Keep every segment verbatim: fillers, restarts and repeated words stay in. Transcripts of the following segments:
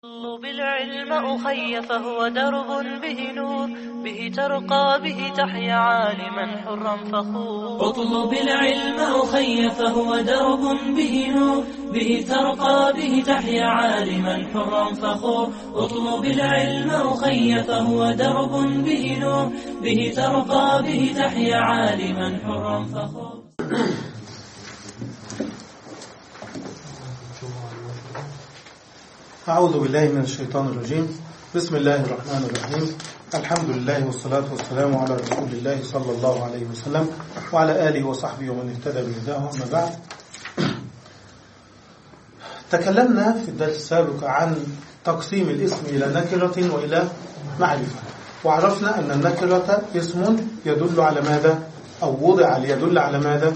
اطلب العلم أخي فهو درب به نور، به ترقى به تحيا عالما حرا فخور. اطلب العلم أخي فهو درب به نور، به ترقى به تحيا عالما حرا فخور. اطلب العلم أخي فهو درب به نور، به ترقى به تحيا عالما حرا فخور. أعوذ بالله من الشيطان الرجيم. بسم الله الرحمن الرحيم. الحمد لله والصلاة والسلام على رسول الله صلى الله عليه وسلم وعلى آله وصحبه ومن اهتدى بهداه. أما بعد، تكلمنا في الدرس السابق عن تقسيم الاسم إلى نكرة وإلى معرفة، وعرفنا أن النكرة اسم يدل على ماذا؟ أو وضع ليدل على ماذا؟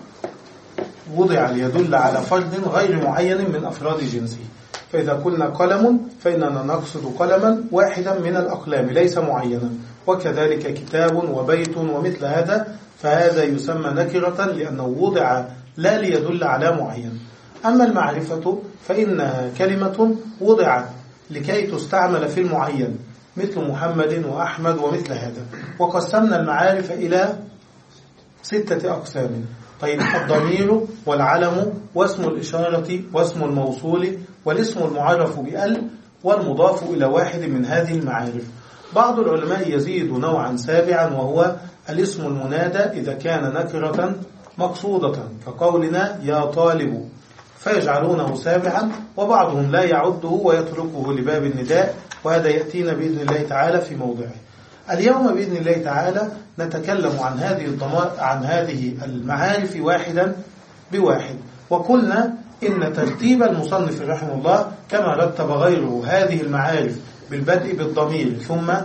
وضع ليدل على فرد غير معين من أفراد جنسه. فإذا قلنا قلم فإننا نقصد قلما واحدا من الأقلام ليس معينا، وكذلك كتاب وبيت ومثل هذا، فهذا يسمى نكرة لأنه وضع لا ليدل على معين. أما المعرفة فإنها كلمة وضعت لكي تستعمل في المعين، مثل محمد وأحمد ومثل هذا. وقسمنا المعارف إلى ستة أقسام. طيب، الضمير والعلم واسم الإشارة واسم الموصول والاسم المعرف بأل والمضاف إلى واحد من هذه المعارف. بعض العلماء يزيد نوعا سابعا، وهو الاسم المنادى إذا كان نكرة مقصودة، كقولنا يا طالب، فيجعلونه سابعا، وبعضهم لا يعده ويتركه لباب النداء، وهذا يأتينا بإذن الله تعالى في موضعه. اليوم بإذن الله تعالى نتكلم عن هذه الضمائر عن هذه المعارف واحدا بواحد. وقلنا إن ترتيب المصنف رحمه الله كما رتب غيره هذه المعارف بالبدء بالضمير ثم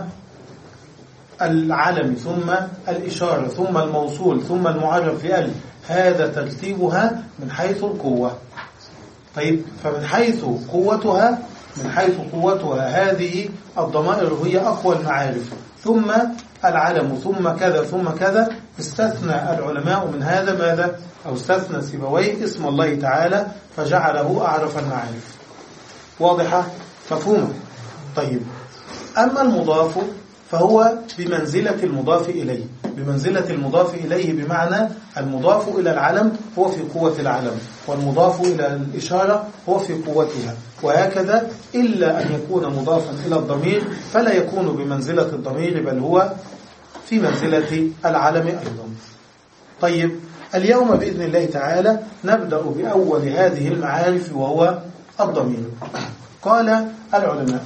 العلم ثم الإشارة ثم الموصول ثم المعرف بأل، هذا ترتيبها من حيث القوة. طيب، فمن حيث قوتها من حيث قوتها هذه الضمائر هي أقوى المعارف، ثم العلم ثم كذا ثم كذا. استثنى العلماء من هذا ماذا؟ أو استثنى سيبويه اسم الله تعالى فجعله أعرف المعارف. واضحة؟ مفهومة؟ طيب، أما المضاف فهو بمنزلة المضاف إليه، بمنزلة المضاف إليه بمعنى المضاف إلى العلم هو في قوة العلم، والمضاف إلى الإشارة هو في قوتها، وهكذا، إلا أن يكون مضافا إلى الضمير فلا يكون بمنزلة الضمير، بل هو في منزلة العلم أيضا. طيب، اليوم بإذن الله تعالى نبدأ بأول هذه المعارف وهو الضمير. قال العلماء: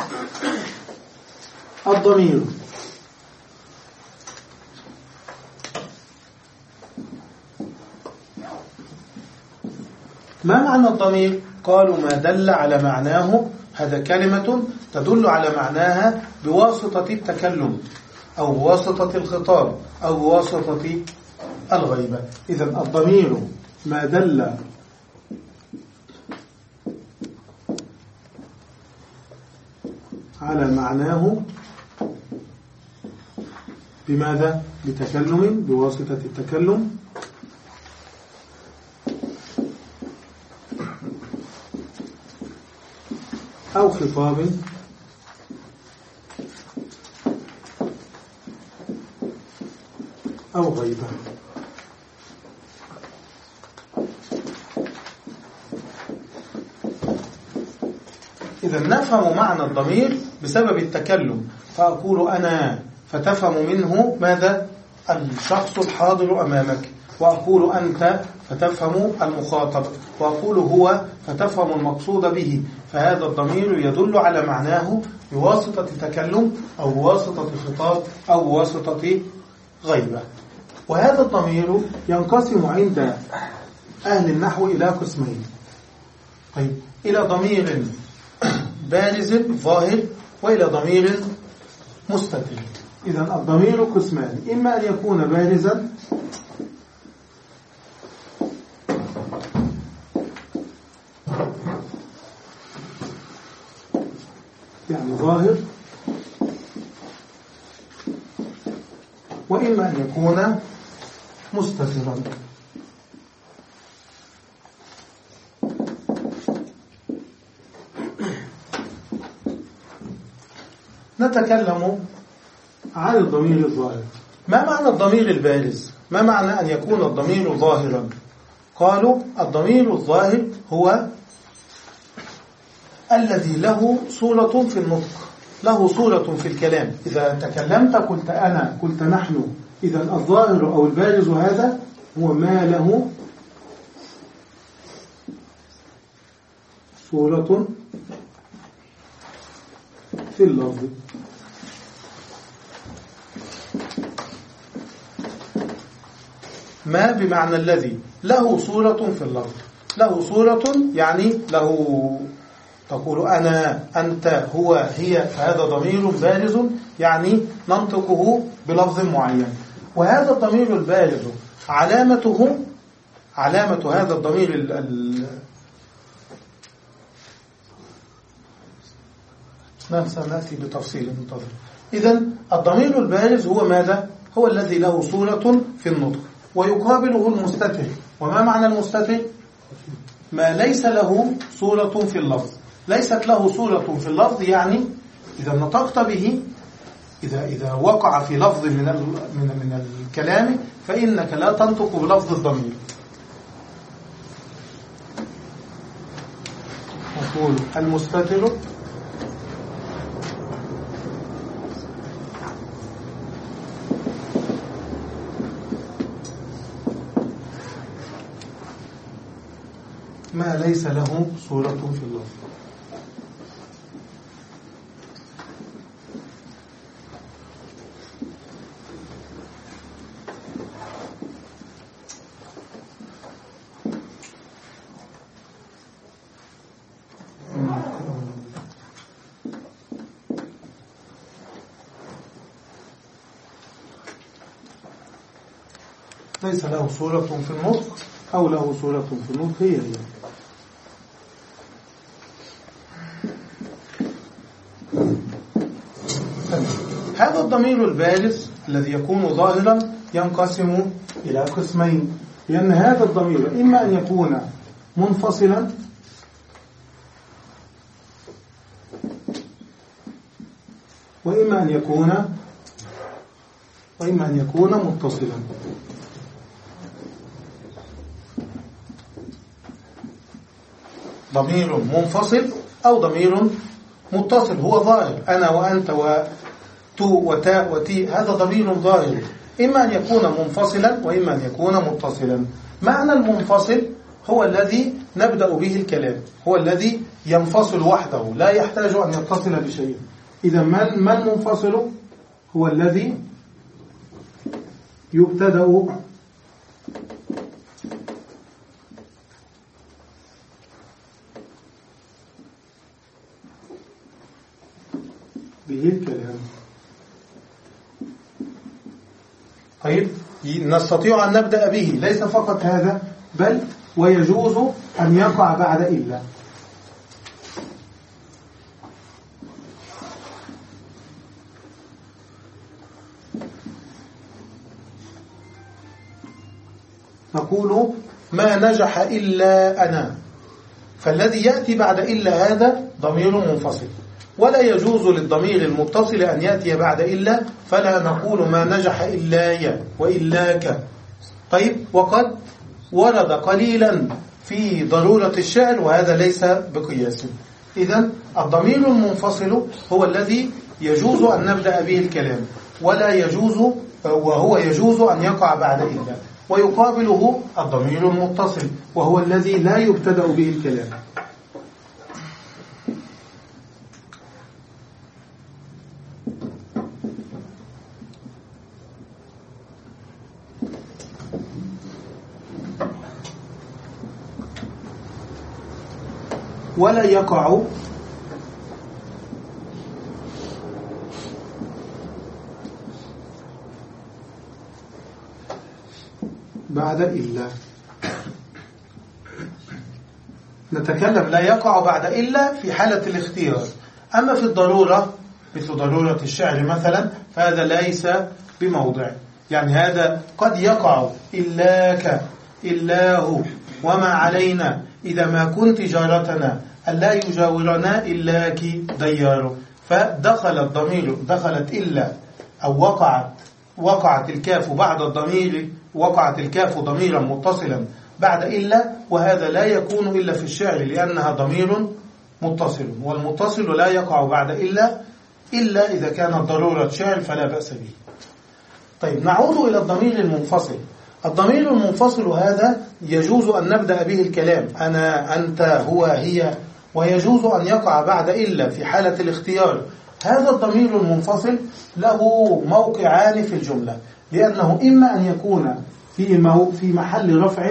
الضمير ما معنى الضمير؟ قالوا: ما دل على معناه، هذا كلمة تدل على معناها بواسطة التكلم أو بواسطة الخطاب أو بواسطة الغيبة. إذن الضمير ما دل على معناه بماذا؟ بتكلم، بواسطة التكلم أو خطاب أو غيبة. إذا نفهم معنى الضمير بسبب التكلم، فأقول أنا فتفهم منه ماذا؟ الشخص الحاضر أمامك، وأقول أنت فتفهم المخاطب، وأقول هو فتفهم المقصود به. فهذا الضمير يدل على معناه بواسطة تكلم أو بواسطة خطاب أو بواسطة غيبة. وهذا الضمير ينقسم عند أهل النحو إلى قسمين. طيب، إلى ضمير بارز ظاهر وإلى ضمير مستتر. إذن الضمير قسمان: إما أن يكون بارزا يعني ظاهر، وإما أن يكون مستترا. نتكلم عن الضمير الظاهر. ما معنى الضمير البارز؟ ما معنى أن يكون الضمير ظاهرا؟ قالوا الضمير الظاهر هو الذي له صورة في النطق، له صورة في الكلام. إذا تكلمت قلت أنا، قلت نحن، إذا الظاهر أو البارز هذا هو ما له صورة في اللفظ. ما بمعنى الذي له صورة في اللفظ. له صورة يعني له، تقول أنا، أنت، هو، هي، فهذا ضمير بارز يعني ننطقه بلفظ معين. وهذا الضمير البارز علامته، علامة هذا الضمير ال ال سنأتي بتفصيل منتظر. إذن الضمير البارز هو ماذا؟ هو الذي له صورة في النطق ويقابله المستتر. وما معنى المستتر؟ ما ليس له صورة في اللفظ. ليست له صورة في اللفظ يعني إذا نطقت به، إذا إذا وقع في لفظ من من من الكلام فإنك لا تنطق بلفظ الضمير. نقول المستتر ما ليس له صورة في اللفظ. ليس له صورة في النطق أو له صورة في النطق هي هي. هذا الضمير البارز الذي يكون ظاهرا ينقسم إلى قسمين، لأن هذا الضمير إما أن يكون منفصلا وإما أن يكون وإما أن يكون متصلا. ضمير منفصل أو ضمير متصل هو ظاهر، أنا وأنت وتو وتاء وتي، هذا ضمير ظاهر، إما أن يكون منفصلا وإما أن يكون متصلا. معنى المنفصل هو الذي نبدأ به الكلام، هو الذي ينفصل وحده لا يحتاج أن يتصل بشيء. إذا ما المنفصل؟ هو الذي يبتدأ به الكلام. طيب نستطيع أن نبدأ به، ليس فقط هذا بل ويجوز أن يقع بعد إلا. نقول ما نجح إلا أنا، فالذي يأتي بعد إلا هذا ضمير منفصل، ولا يجوز للضمير المتصل أن يأتي بعد إلا، فلا نقول ما نجح إلا يا وإلاك. طيب وقد ورد قليلا في ضرورة الشعر وهذا ليس بقياس. إذن الضمير المنفصل هو الذي يجوز أن نبدأ به الكلام ولا يجوز، وهو يجوز أن يقع بعد إلا، ويقابله الضمير المتصل وهو الذي لا يبتدأ به الكلام. ولا يقع بعد إلا. نتكلم لا يقع بعد إلا في حالة الاختيار، أما في الضرورة مثل ضرورة الشعر مثلا فهذا ليس بموضع، يعني هذا قد يقع إلاك إلاه وما علينا إذا ما كنت جارتنا ألا يجاورنا إلاك ديار، فدخل الضمير دخلت إلا أو وقعت وقعت الكاف بعد الضمير وقعت الكاف ضميرا متصلا بعد إلا، وهذا لا يكون إلا في الشعر لأنها ضمير متصل، والمتصل لا يقع بعد إلا إلا إذا كانت ضرورة شعر فلا بأس به. طيب نعود إلى الضمير المنفصل. الضمير المنفصل هذا يجوز أن نبدأ به الكلام، أنا أنت هو هي، ويجوز أن يقع بعد إلا في حالة الاختيار. هذا الضمير المنفصل له موقعان في الجملة، لأنه إما أن يكون في في محل رفع،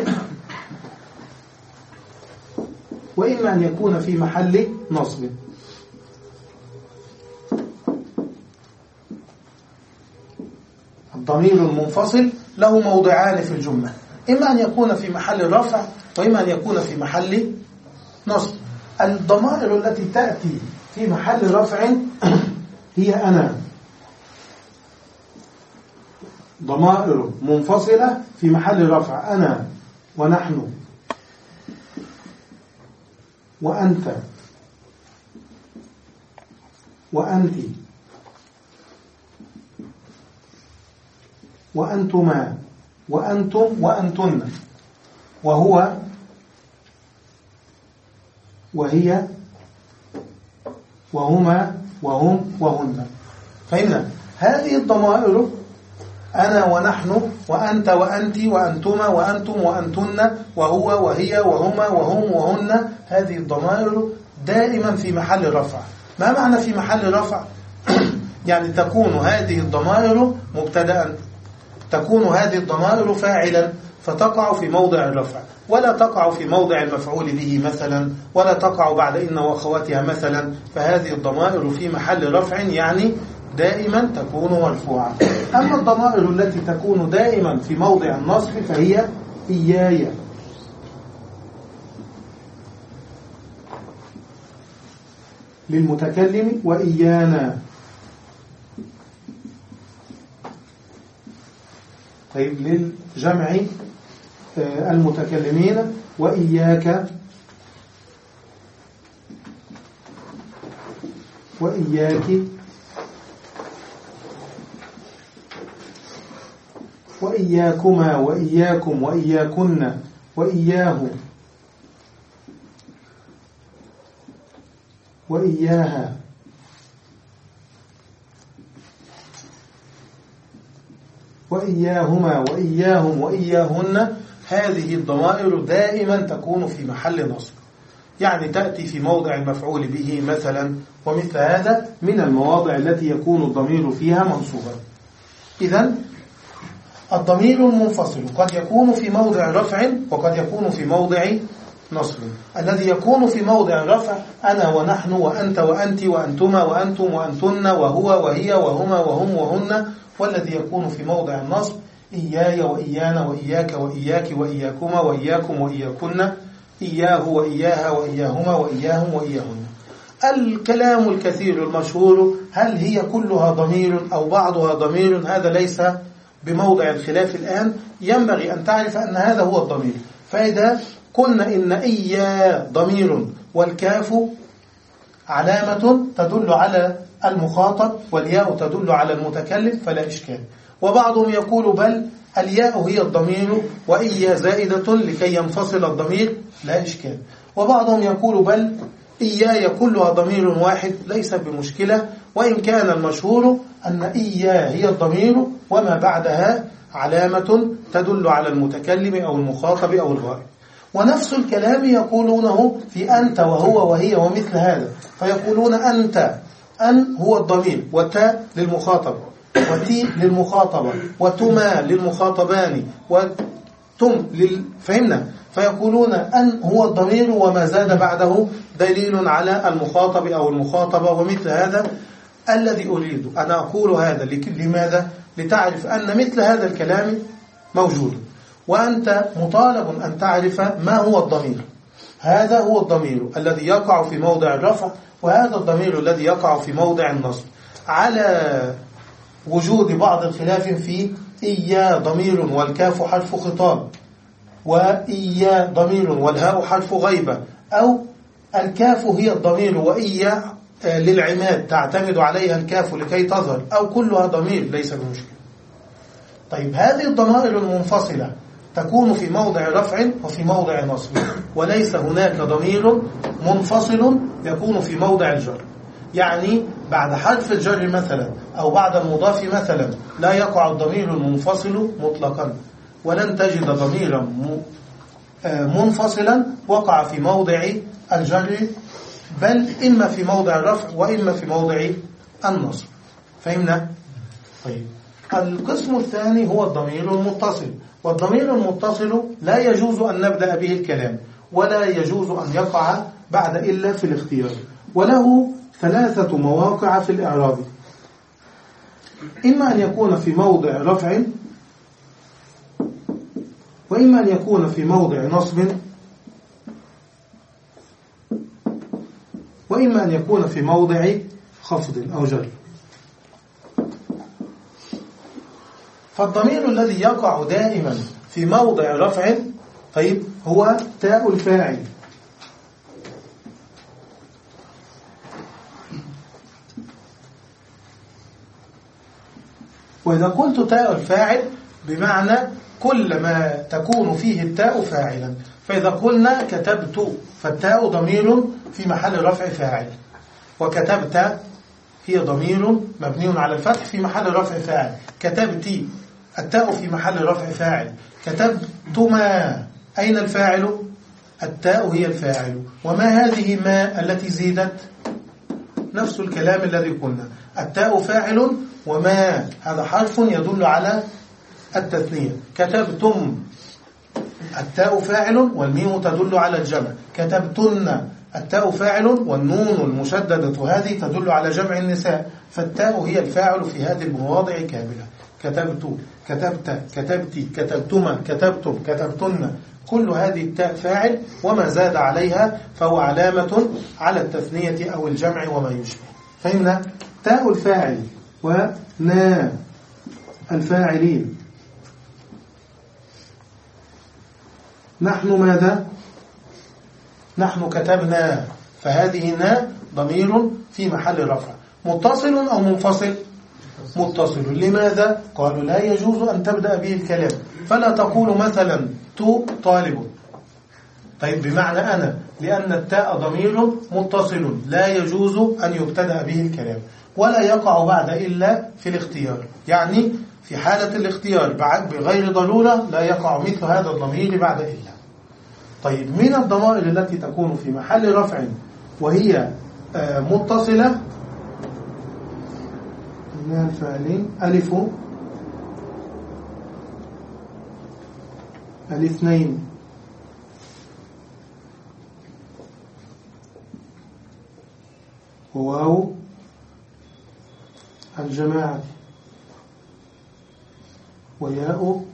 وإما أن يكون في محل نصب. الضمير المنفصل له موضعان في الجملة، إما أن يكون في محل رفع وإما أن يكون في محل نصب. الضمائر التي تأتي في محل رفع هي أنا، ضمائر منفصلة في محل رفع، أنا ونحن وأنت وأنت وأنتما وأنتم وأنتن، وهو وهي وهما وهم وهن. فإن هذه الضمائر أنا ونحن وأنت وأنت وأنتما وأنتم وأنتن وهو وهي وهما وهم وهن، هذه الضمائر دائما في محل رفع. ما معنى في محل رفع؟ يعني تكون هذه الضمائر مبتدأ، تكون هذه الضمائر فاعلا، فتقع في موضع الرفع، ولا تقع في موضع المفعول به مثلا، ولا تقع بعد إن وأخواتها مثلا. فهذه الضمائر في محل رفع، يعني دائما تكون مرفوعة. أما الضمائر التي تكون دائما في موضع النصب فهي إياي، للمتكلم، وإيانا. طيب للجمع المتكلمين، وإياك وإياك وإياكما وإياكم وإياكن وإياه وإياها. وإياهما وإياهم وإياهن. هذه الضمائر دائما تكون في محل نصب، يعني تأتي في موضع المفعول به مثلا، ومثل هذا من المواضع التي يكون الضمير فيها منصوبا. إذن الضمير المنفصل قد يكون في موضع رفع وقد يكون في موضع نصب. الذي يكون في موضع رفع أنا ونحن وأنت وأنت وأنتما وأنتم وأنتن وهو وهي وهما وهم وهن. والذي يكون في موضع النصب إياي وإيانا وإياك وإياك وإياكما وإياكم وإياكن، إياه وإياها وإياهما وإياهم وإياهن. الكلام الكثير المشهور هل هي كلها ضمير أو بعضها ضمير، هذا ليس بموضع الخلاف الآن. ينبغي أن تعرف أن هذا هو الضمير. فإذا قلنا إن إيا ضمير والكاف علامة تدل على المخاطب والياء تدل على المتكلم فلا إشكال. وبعضهم يقول بل الياء هي الضمير وإيا زائدة لكي ينفصل الضمير، لا إشكال. وبعضهم يقول بل إياي كلها ضمير واحد، ليس بمشكلة، وإن كان المشهور أن إيا هي الضمير وما بعدها علامة تدل على المتكلم أو المخاطب أو الغائب. ونفس الكلام يقولونه في أنت وهو وهي ومثل هذا، فيقولون أنت، أن هو الضمير، وتا للمخاطب، وتي للمخاطبة، وتما للمخاطبان، وتم لل... فهمنا؟ فيقولون أن هو الضمير وما زاد بعده دليل على المخاطب أو المخاطبة ومثل هذا. الذي أريد أن أقول هذا لماذا؟ لتعرف أن مثل هذا الكلام موجود، وأنت مطالب أن تعرف ما هو الضمير. هذا هو الضمير الذي يقع في موضع الرفع، وهذا الضمير الذي يقع في موضع النصب، على وجود بعض الخلاف في إيا ضمير والكاف حرف خطاب، وإيا ضمير والهاء حرف غيبة، أو الكاف هي الضمير وإيا للعماد تعتمد عليها الكاف لكي تظهر، أو كلها ضمير ليس بمشكلة. طيب هذه الضمائر المنفصلة تكون في موضع رفع وفي موضع نصب، وليس هناك ضمير منفصل يكون في موضع الجر. يعني بعد حرف الجر مثلا أو بعد المضاف مثلا لا يقع الضمير المنفصل مطلقا، ولن تجد ضميرا منفصلا وقع في موضع الجر، بل إما في موضع الرفع وإما في موضع النصب. فهمنا؟ طيب القسم الثاني هو الضمير المتصل، والضمير المتصل لا يجوز أن نبدأ به الكلام ولا يجوز أن يقع بعد إلا في الاختيار، وله ثلاثة مواقع في الإعراب: إما أن يكون في موضع رفع، وإما أن يكون في موضع نصب، وإما أن يكون في موضع خفض أو جر. فالضمير الذي يقع دائما في موضع رفع طيب هو تاء الفاعل، وإذا قلت تاء الفاعل بمعنى كل ما تكون فيه التاء فاعلا. فإذا قلنا كتبت فالتاء ضمير في محل رفع فاعل، وكتبت هي ضمير مبني على الفتح في محل رفع فاعل. كتبتي التاء في محل رفع فاعل. كتبتما أين الفاعل؟ التاء هي الفاعل. وما هذه ما التي زيدت؟ نفس الكلام الذي قلنا، التاء فاعل وما هذا حرف يدل على التثنية. كتبتم التاء فاعل والميم تدل على الجمع. كتبتن التاء فاعل والنون المشددة هذه تدل على جمع النساء، فالتاء هي الفاعل في هذه المواضع كاملة. كتبت، كتبت، كتبتي، كتبتما، كتبتم، كتبتن، كل هذه التاء فاعل، وما زاد عليها فهو علامة على التثنية أو الجمع وما يشبه. فهمنا؟ تاء الفاعل ونا الفاعلين. نحن ماذا؟ نحن كتبنا، فهذه نا ضمير في محل رفع. متصل أو منفصل؟ متصل. لماذا؟ قالوا لا يجوز أن تبدأ به الكلام، فلا تقول مثلا تو طالب، طيب بمعنى أنا، لأن التاء ضمير متصل لا يجوز أن يبتدأ به الكلام، ولا يقع بعد إلا في الاختيار. يعني في حالة الاختيار بغير ضرورة لا يقع مثل هذا الضمير بعد إلا. طيب من الضمائر التي تكون في محل رفع وهي متصلة من الفعلين: ألف، الاثنين، وواو الجماعة، وياء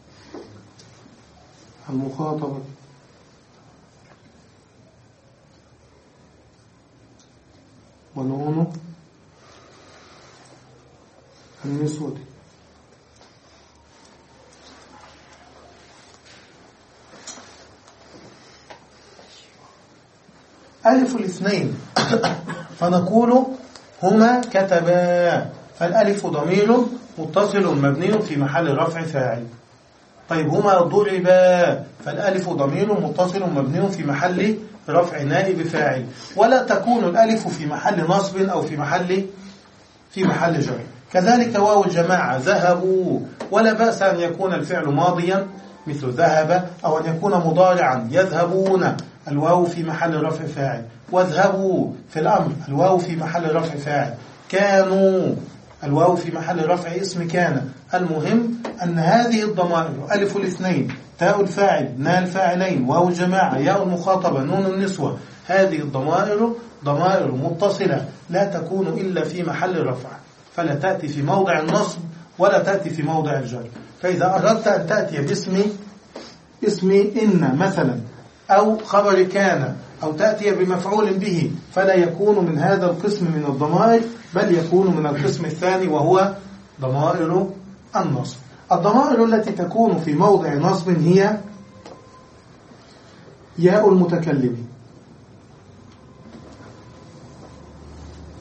المخاطبة، ونون النسوة. ألف الاثنين فنقول هما كتبا، فالألف ضمير متصل مبني في محل رفع فاعل. طيب هما ضربا، فالألف ضمير متصل مبني في محل رفع نائب فاعل، ولا تكون الألف في محل نصب أو في محل في محل جر. كذلك واو الجماعة: ذهبوا، ولا بأس أن يكون الفعل ماضيا مثل ذهب، أو أن يكون مضارعا: يذهبون، الواو في محل رفع فاعل. واذهبوا في الأمر، الواو في محل رفع فاعل. كانوا، الواو في محل رفع اسم كان. المهم أن هذه الضمائر: ألف الاثنين، تاء الفاعل، نا الفاعلين، واو الجماعة، ياء المخاطبة، نون النسوة، هذه الضمائر ضمائر متصلة لا تكون إلا في محل رفع، فلا تأتي في موضع النصب ولا تأتي في موضع الجر. فإذا أردت أن تأتي باسم اسم إن مثلا أو خبر كان أو تأتي بمفعول به، فلا يكون من هذا القسم من الضمائر، بل يكون من القسم الثاني وهو ضمائر النصب. الضمائر التي تكون في موضع نصب هي ياء المتكلم،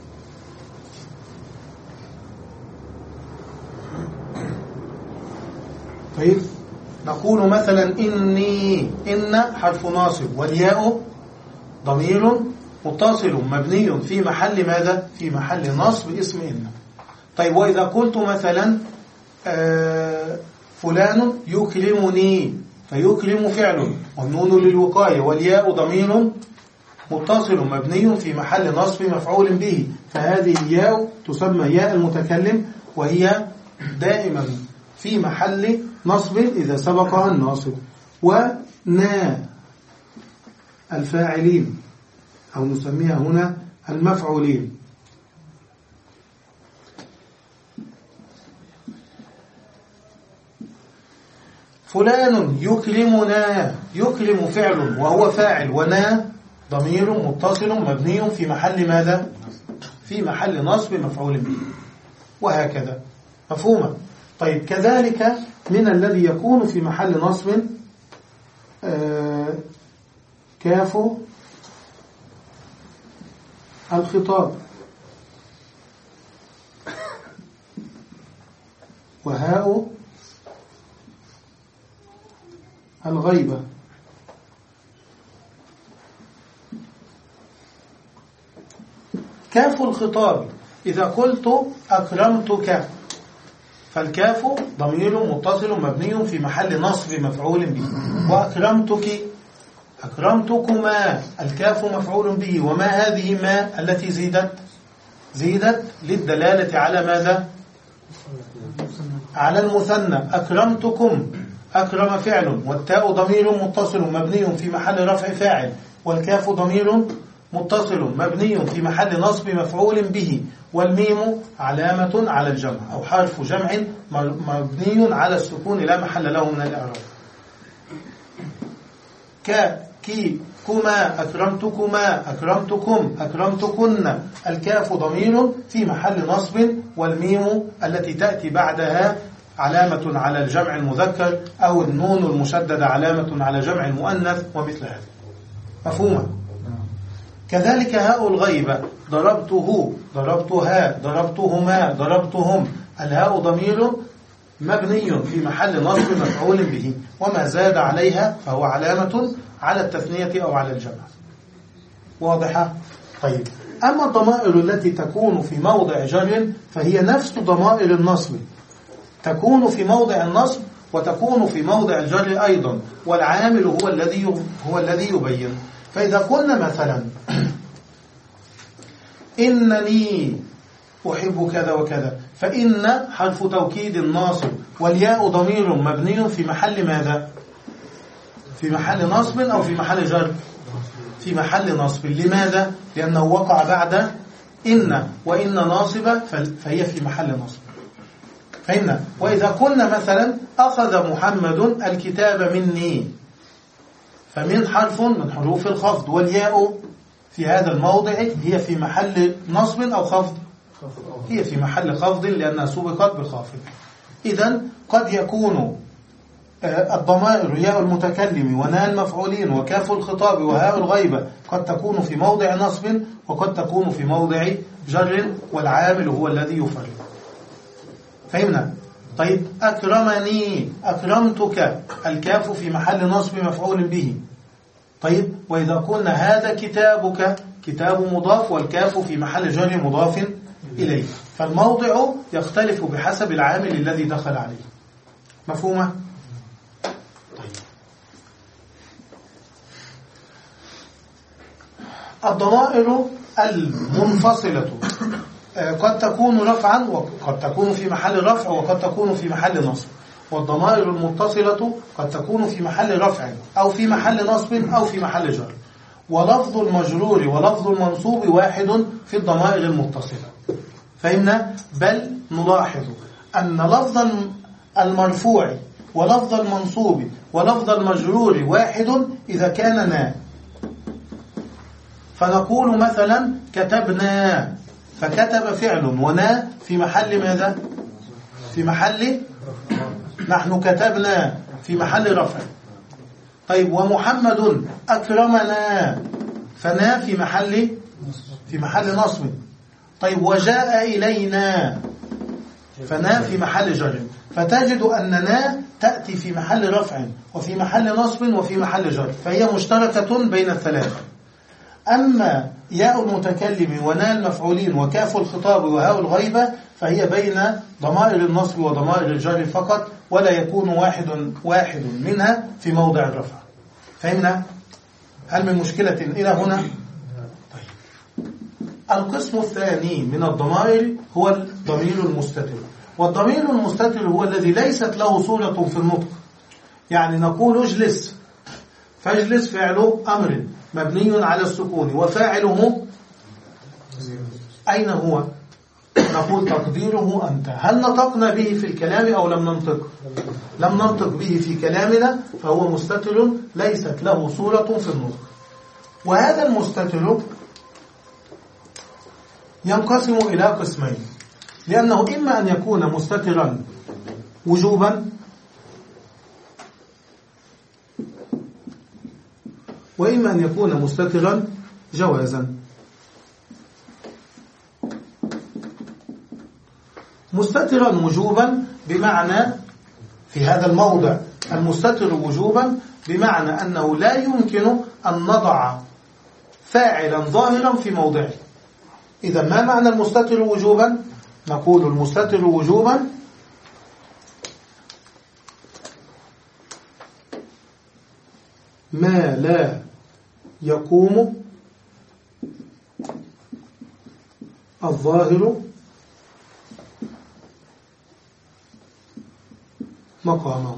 طيب نقول مثلا إني، إن حرف ناصب والياء ضمير متصل مبني في محل ماذا؟ في محل نصب اسم إن. طيب وإذا قلت مثلا آه فلان يكرمني، فيكرم فعل والنون للوقاية والياء ضمير متصل مبني في محل نصب مفعول به، فهذه الياء تسمى ياء المتكلم، وهي دائما في محل نصب إذا سبقها الناصب. ونا الفاعلين أو نسميها هنا المفعولين. فلان يكرمنا، يكرم فعل وهو فاعل، ونا ضمير متصل مبني في محل ماذا؟ في محل نصب مفعول به، وهكذا. مفهومة؟ طيب كذلك من الذي يكون في محل نصب آه كاف الخطاب وهاء الغيبة. كاف الخطاب إذا قلت أكرمتك، فالكاف ضمير متصل مبني في محل نصب مفعول به، وأكرمتك أكرمتكما الكاف مفعول به، وما هذه ما التي زيدت؟ زيدت للدلالة على ماذا؟ على المثنى. أكرمتكم أكرم فعل والتاء ضمير متصل مبني في محل رفع فاعل، والكاف ضمير متصل مبني في محل نصب مفعول به، والميم علامة على الجمع أو حرف جمع مبني على السكون لا محل له من الإعراب. ك كي كما أكرمتكما أكرمتكم أكرمتكن الكاف ضمير في محل نصب، والميم التي تأتي بعدها علامة على الجمع المذكر، أو النون المشددة علامة على جمع المؤنث، ومثل هذا. مفهومة؟ كذلك هاء الغيبة ضربته ضربتها ضربتهما ضربتهم، الهاء ضمير مبني في محل نصب مفعول به، وما زاد عليها فهو علامة على التثنية أو على الجمع. واضحة؟ طيب أما الضمائر التي تكون في موضع جر فهي نفس ضمائر النصب، تكون في موضع النصب وتكون في موضع الجر أيضا، والعامل هو الذي هو الذي يبين. فإذا قلنا مثلا إنني أحب كذا وكذا، فإن حرف توكيد ناصب والياء ضمير مبني في محل ماذا؟ في محل نصب أو في محل جر؟ في محل نصب. لماذا؟ لأنه وقع بعد إن، وإن ناصبة فهي في محل نصب. فهمنا؟ وإذا قلنا مثلا أخذ محمد الكتاب مني، فمن حرف من حروف الخفض، والياء في هذا الموضع هي في محل نصب أو خفض؟ هي في محل خفض لأنها سبقت بالخافض. إذن قد يكون الضمائر ياء المتكلم وناء المفعولين وكاف الخطاب وهاء الغيبة قد تكون في موضع نصب وقد تكون في موضع جر، والعامل هو الذي يفرق. فهمنا؟ طيب أكرمني أكرمتك الكاف في محل نصب مفعول به. طيب وإذا قلنا هذا كتابك، كتاب مضاف والكاف في محل جر مضاف إليه، فالموضع يختلف بحسب العامل الذي دخل عليه. مفهومة؟ طيب الضمائر المنفصلة قد تكون رفعا وقد تكون في محل رفع وقد تكون في محل نصب، والضمائر المتصلة قد تكون في محل رفع أو في محل نصب أو في محل جر، ولفظ المجرور ولفظ المنصوب واحد في الضمائر المتصلة. فهمنا؟ بل نلاحظ أن لفظ المرفوع ولفظ المنصوب ولفظ المجرور واحد إذا كان نا، فنقول مثلا كتبنا، فكتب فعل ونا في محل ماذا؟ في محل نحن كتبنا في محل رفع. طيب ومحمد أكرمنا، فنا في محل في محل نصب. طيب وجاء إلينا، فنا في محل جر، فتجد أن نا تأتي في محل رفع وفي محل نصب وفي محل جر، فهي مشتركة بين الثلاثة. أما ياء المتكلم ونا المفعولين وكاف الخطاب وهاء الغيبة فهي بين ضمائر النصب وضمائر الجر فقط، ولا يكون واحد واحد منها في موضع الرفع. فهمنا؟ هل من مشكلة إلى هنا؟ طيب. القسم الثاني من الضمائر هو الضمير المستتر، والضمير المستتر هو الذي ليست له صورة في النطق. يعني نقول اجلس، فاجلس فعله أمر مبني على السكون، وفاعله أين هو؟ نقول تقديره أنت. هل نطقنا به في الكلام أو لم ننطق؟ لم ننطق به في كلامنا، فهو مستتر ليست له صورة في النطق. وهذا المستتر ينقسم إلى قسمين، لأنه إما أن يكون مستترا وجوبا، وإما أن يكون مستترا جوازا. مستترا وجوبا بمعنى في هذا الموضع المستتر وجوبا بمعنى أنه لا يمكن أن نضع فاعلا ظاهرا في موضعه. إذا ما معنى المستتر وجوبا؟ نقول المستتر وجوبا ما لا يقوم الظاهر مقامه.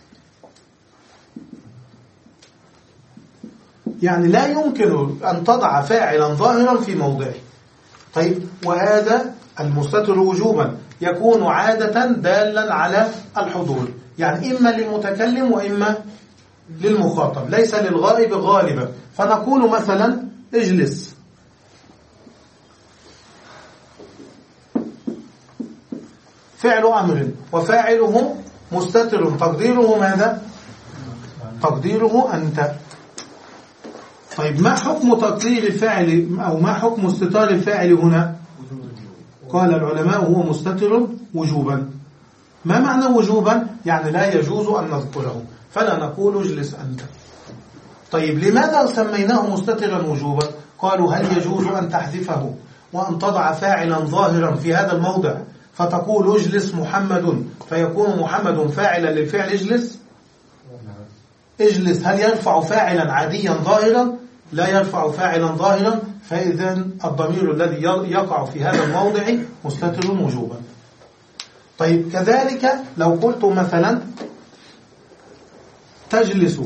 يعني لا يمكن أن تضع فاعلا ظاهرا في موضعه. طيب، وهذا المستتر وجوبا يكون عادة دالا على الحضور، يعني إما للمتكلم وإما للمخاطب، ليس للغائب غالبا. فنقول مثلا اجلس، فعل أمر وفاعله مستتر، تقديره ماذا؟ تقديره أنت. طيب، ما حكم تقدير الفاعل أو ما حكم استتار الفاعل هنا؟ قال العلماء هو مستتر وجوبا. ما معنى وجوبا؟ يعني لا يجوز أن نذكره، فلا نقول اجلس أنت. طيب، لماذا سميناه مستترا وجوبا؟ قالوا هل يجوز أن تحذفه وأن تضع فاعلا ظاهرا في هذا الموضع فتقول اجلس محمد، فيكون محمد فاعلا للفعل اجلس؟ اجلس هل يرفع فاعلا عاديا ظاهرا؟ لا يرفع فاعلا ظاهرا، فإذا الضمير الذي يقع في هذا الموضع مستتر وجوبا. طيب، كذلك لو قلت مثلا تجلس،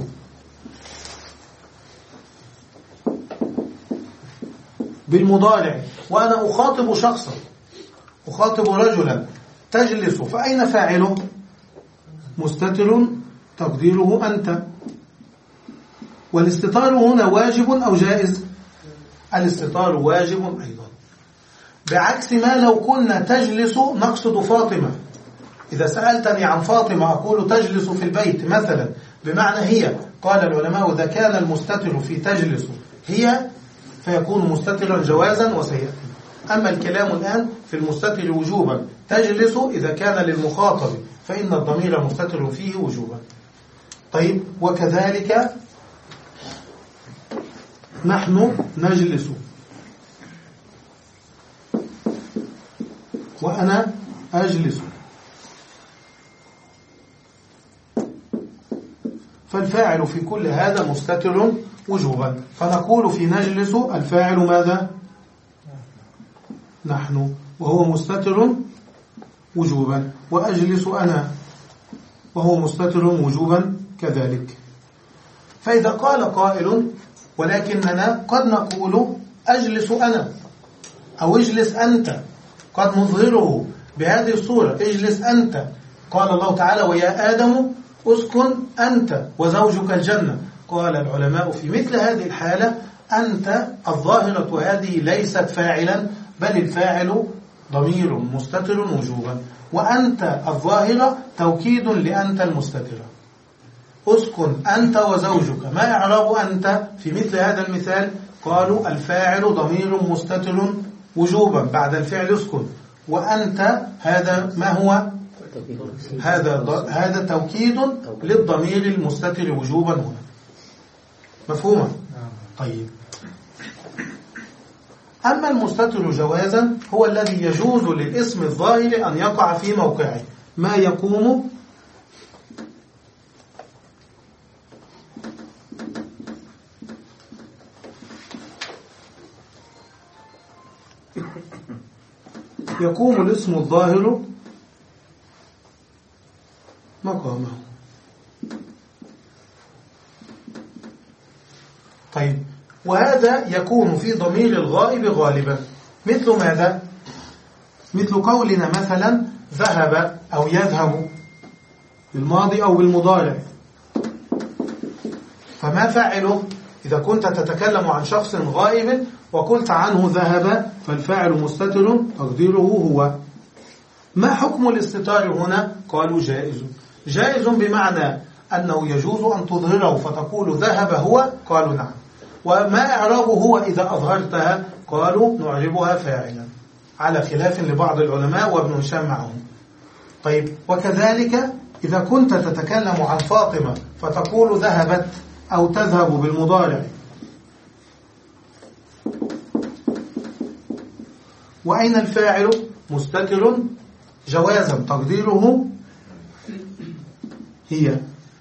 بالمضارع وأنا أخاطب شخصا، أخاطب رجلا، تجلس، فأين فاعله؟ مستتر تقديره أنت. والاستتار هنا واجب أو جائز؟ الاستتار واجب أيضا، بعكس ما لو كنا تجلس نقصد فاطمة. إذا سألتني عن فاطمة أقول تجلس في البيت مثلا، بمعنى هي. قال العلماء إذا كان المستتر في تجلس هي فيكون مستترا جوازا وسيئا. أما الكلام الآن في المستتر وجوبا، تجلس إذا كان للمخاطب فإن الضمير مستتر فيه وجوبا. طيب، وكذلك نحن نجلس وأنا أجلس، فالفاعل في كل هذا مستتر وجوبا. فنقول في نجلس الفاعل ماذا؟ نحن، وهو مستتر وجوبا. وأجلس أنا، وهو مستتر وجوبا كذلك. فإذا قال قائل ولكننا قد نقول أجلس أنا أو اجلس أنت، قد نظهره بهذه الصورة اجلس أنت. قال الله تعالى ويا آدم أسكن أنت وزوجك الجنة. قال العلماء في مثل هذه الحالة أنت الظاهرة هذه ليست فاعلا، بل الفاعل ضمير مستتر وجوبا، وأنت الظاهرة توكيد لأنت المستترة. أسكن أنت وزوجك، ما إعراب أنت في مثل هذا المثال؟ قالوا الفاعل ضمير مستتر وجوبا بعد الفعل اسكن، وأنت هذا ما هو؟ هذا هذا توكيد للضمير المستتر وجوبا هنا. مفهوما؟ طيب، أما المستتر جوازا هو الذي يجوز للاسم الظاهر أن يقع في موقعه ما يقوم يقوم الاسم الظاهر مقامه. طيب، وهذا يكون في ضمير الغائب غالبا، مثل ماذا؟ مثل قولنا مثلا ذهب أو يذهب بالماضي أو بالمضارع، فما فاعله؟ إذا كنت تتكلم عن شخص غائب وقلت عنه ذهب فالفاعل مستتر تقديره هو. ما حكم الاستتار هنا؟ قالوا جائز. جائز بمعنى أنه يجوز أن تظهره فتقول ذهب هو، قالوا نعم. وما إعرابه هو إذا أظهرتها؟ قالوا نعربها فاعلا، على خلاف لبعض العلماء وابن هشام معهم. طيب، وكذلك إذا كنت تتكلم عن فاطمة فتقول ذهبت أو تذهب بالمضارع، وأين الفاعل؟ مستتر جوازا تقديره هي.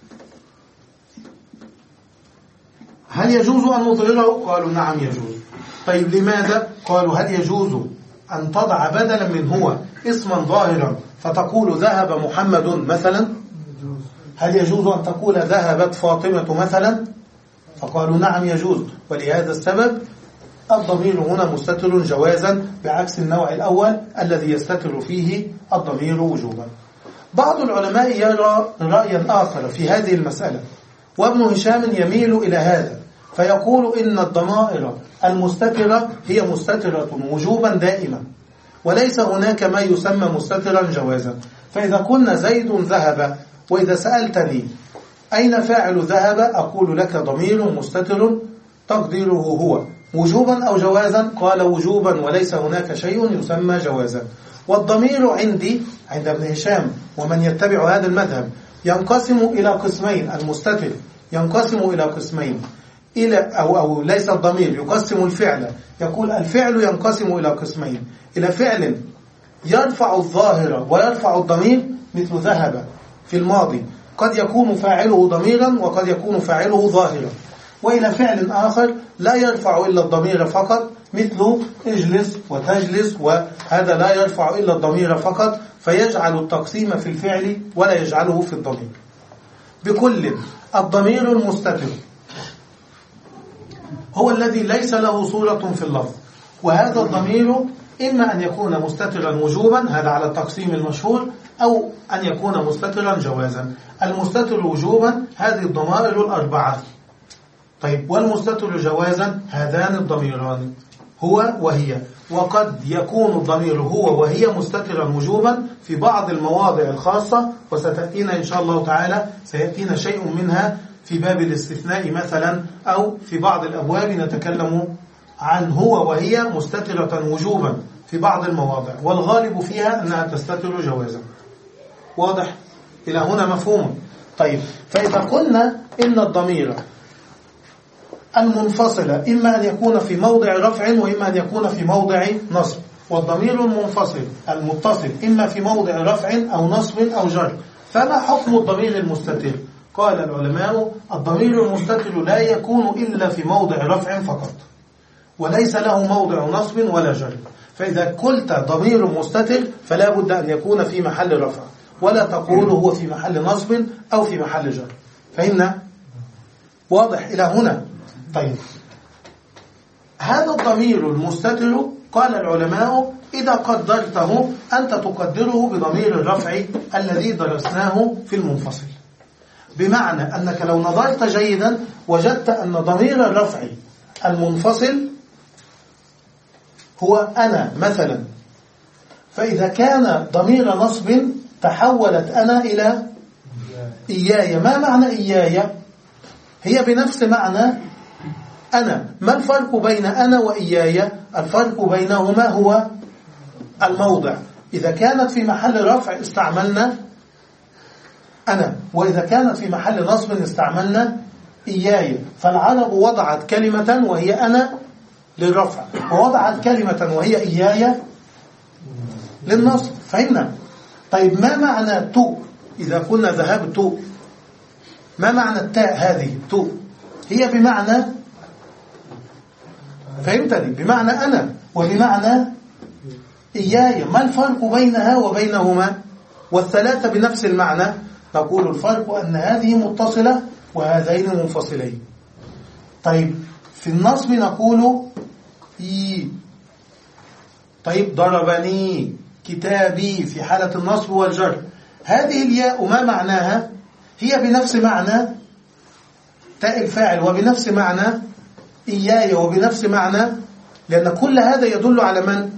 هل يجوز أن نظهره؟ قالوا نعم يجوز. طيب، لماذا؟ قالوا هل يجوز أن تضع بدلا من هو اسما ظاهرا فتقول ذهب محمد مثلا؟ هل يجوز أن تقول ذهبت فاطمة مثلا؟ فقالوا نعم يجوز. ولهذا السبب الضمير هنا مستتر جوازا، بعكس النوع الأول الذي يستتر فيه الضمير وجوبا. بعض العلماء يرى رأيا آخر في هذه المسألة، وابن هشام يميل إلى هذا، فيقول إن الضمائر المستترة هي مستترة وجوبا دائما، وليس هناك ما يسمى مستترا جوازا. فإذا قلنا زيد ذهب، وإذا سألتني أين فاعل ذهب أقول لك ضمير مستتر تقديره هو، وجوبا أو جوازا؟ قال وجوبا، وليس هناك شيء يسمى جوازا. والضمير عندي عند ابن هشام ومن يتبع هذا المذهب ينقسم إلى قسمين. المستتر ينقسم إلى قسمين، إلى أو أو ليس الضمير، يقسم الفعل. يقول الفعل ينقسم إلى قسمين، إلى فعل يرفع الظاهر ويرفع الضمير، مثل ذهب في الماضي قد يكون فاعله ضميرا وقد يكون فاعله ظاهرا، وإلى فعل آخر لا يرفع إلا الضمير فقط، مثل اجلس وتجلس، وهذا لا يرفع إلا الضمير فقط، فيجعل التقسيم في الفعل ولا يجعله في الضمير. بكل الضمير المستتر هو الذي ليس له صورة في اللفظ، وهذا الضمير إما أن يكون مستترا وجوبا، هذا على التقسيم المشهور، أو أن يكون مستترا جوازا. المستتر وجوبا هذه الضمائر الأربعة. طيب، والمستتر جوازا هذان الضميران هو وهي. وقد يكون الضمير هو وهي مستترا وجوبا في بعض المواضع الخاصة، وستأتينا إن شاء الله تعالى سيأتينا شيء منها في باب الاستثناء مثلا، أو في بعض الأبواب نتكلم عن هو وهي مستترة وجوبا في بعض المواضع، والغالب فيها أنها تستتر جوازا. واضح؟ إلى هنا مفهوم؟ طيب، فإذا قلنا إن الضمير المنفصل إما أن يكون في موضع رفع وإما أن يكون في موضع نصب، والضمير المنفصل المتصل إما في موضع رفع أو نصب أو جر، فما حكم الضمير المستتر؟ قال العلماء الضمير المستتر لا يكون إلا في موضع رفع فقط، وليس له موضع نصب ولا جر. فإذا قلت ضمير مستتر فلا بد أن يكون في محل رفع، ولا تقول هو في محل نصب أو في محل جر. فهمنا؟ واضح إلى هنا؟ طيب، هذا الضمير المستتر قال العلماء إذا قدرته أنت تقدره بضمير الرفع الذي درسناه في المنفصل، بمعنى أنك لو نظرت جيدا وجدت أن ضمير الرفع المنفصل هو أنا مثلا، فإذا كان ضمير نصب تحولت أنا إلى إياي. ما معنى إياي؟ هي بنفس معنى أنا. ما الفرق بين أنا وإياي؟ الفرق بينهما هو الموضع. إذا كانت في محل رفع استعملنا أنا، وإذا كانت في محل نصب استعملنا إياي. فالعرب وضعت كلمة وهي أنا للرفع، ووضعت كلمة وهي إياي للنصب. فهمنا؟ طيب ما معنى تو؟ إذا كنا ذهبت، ما معنى التاء هذه تو؟ هي بمعنى، فهمتني؟ بمعنى أنا وبمعنى إياي. ما الفرق بينها وبينهما؟ والثلاثة بنفس المعنى. نقول الفرق أن هذه متصلة وهذين منفصلين. طيب في النصب نقول إي. طيب ضربني كتابي في حالة النصب والجر. هذه الياء ما معناها؟ هي بنفس معنى تاء الفاعل وبنفس معنى إياي وبنفس معنى، لأن كل هذا يدل على من؟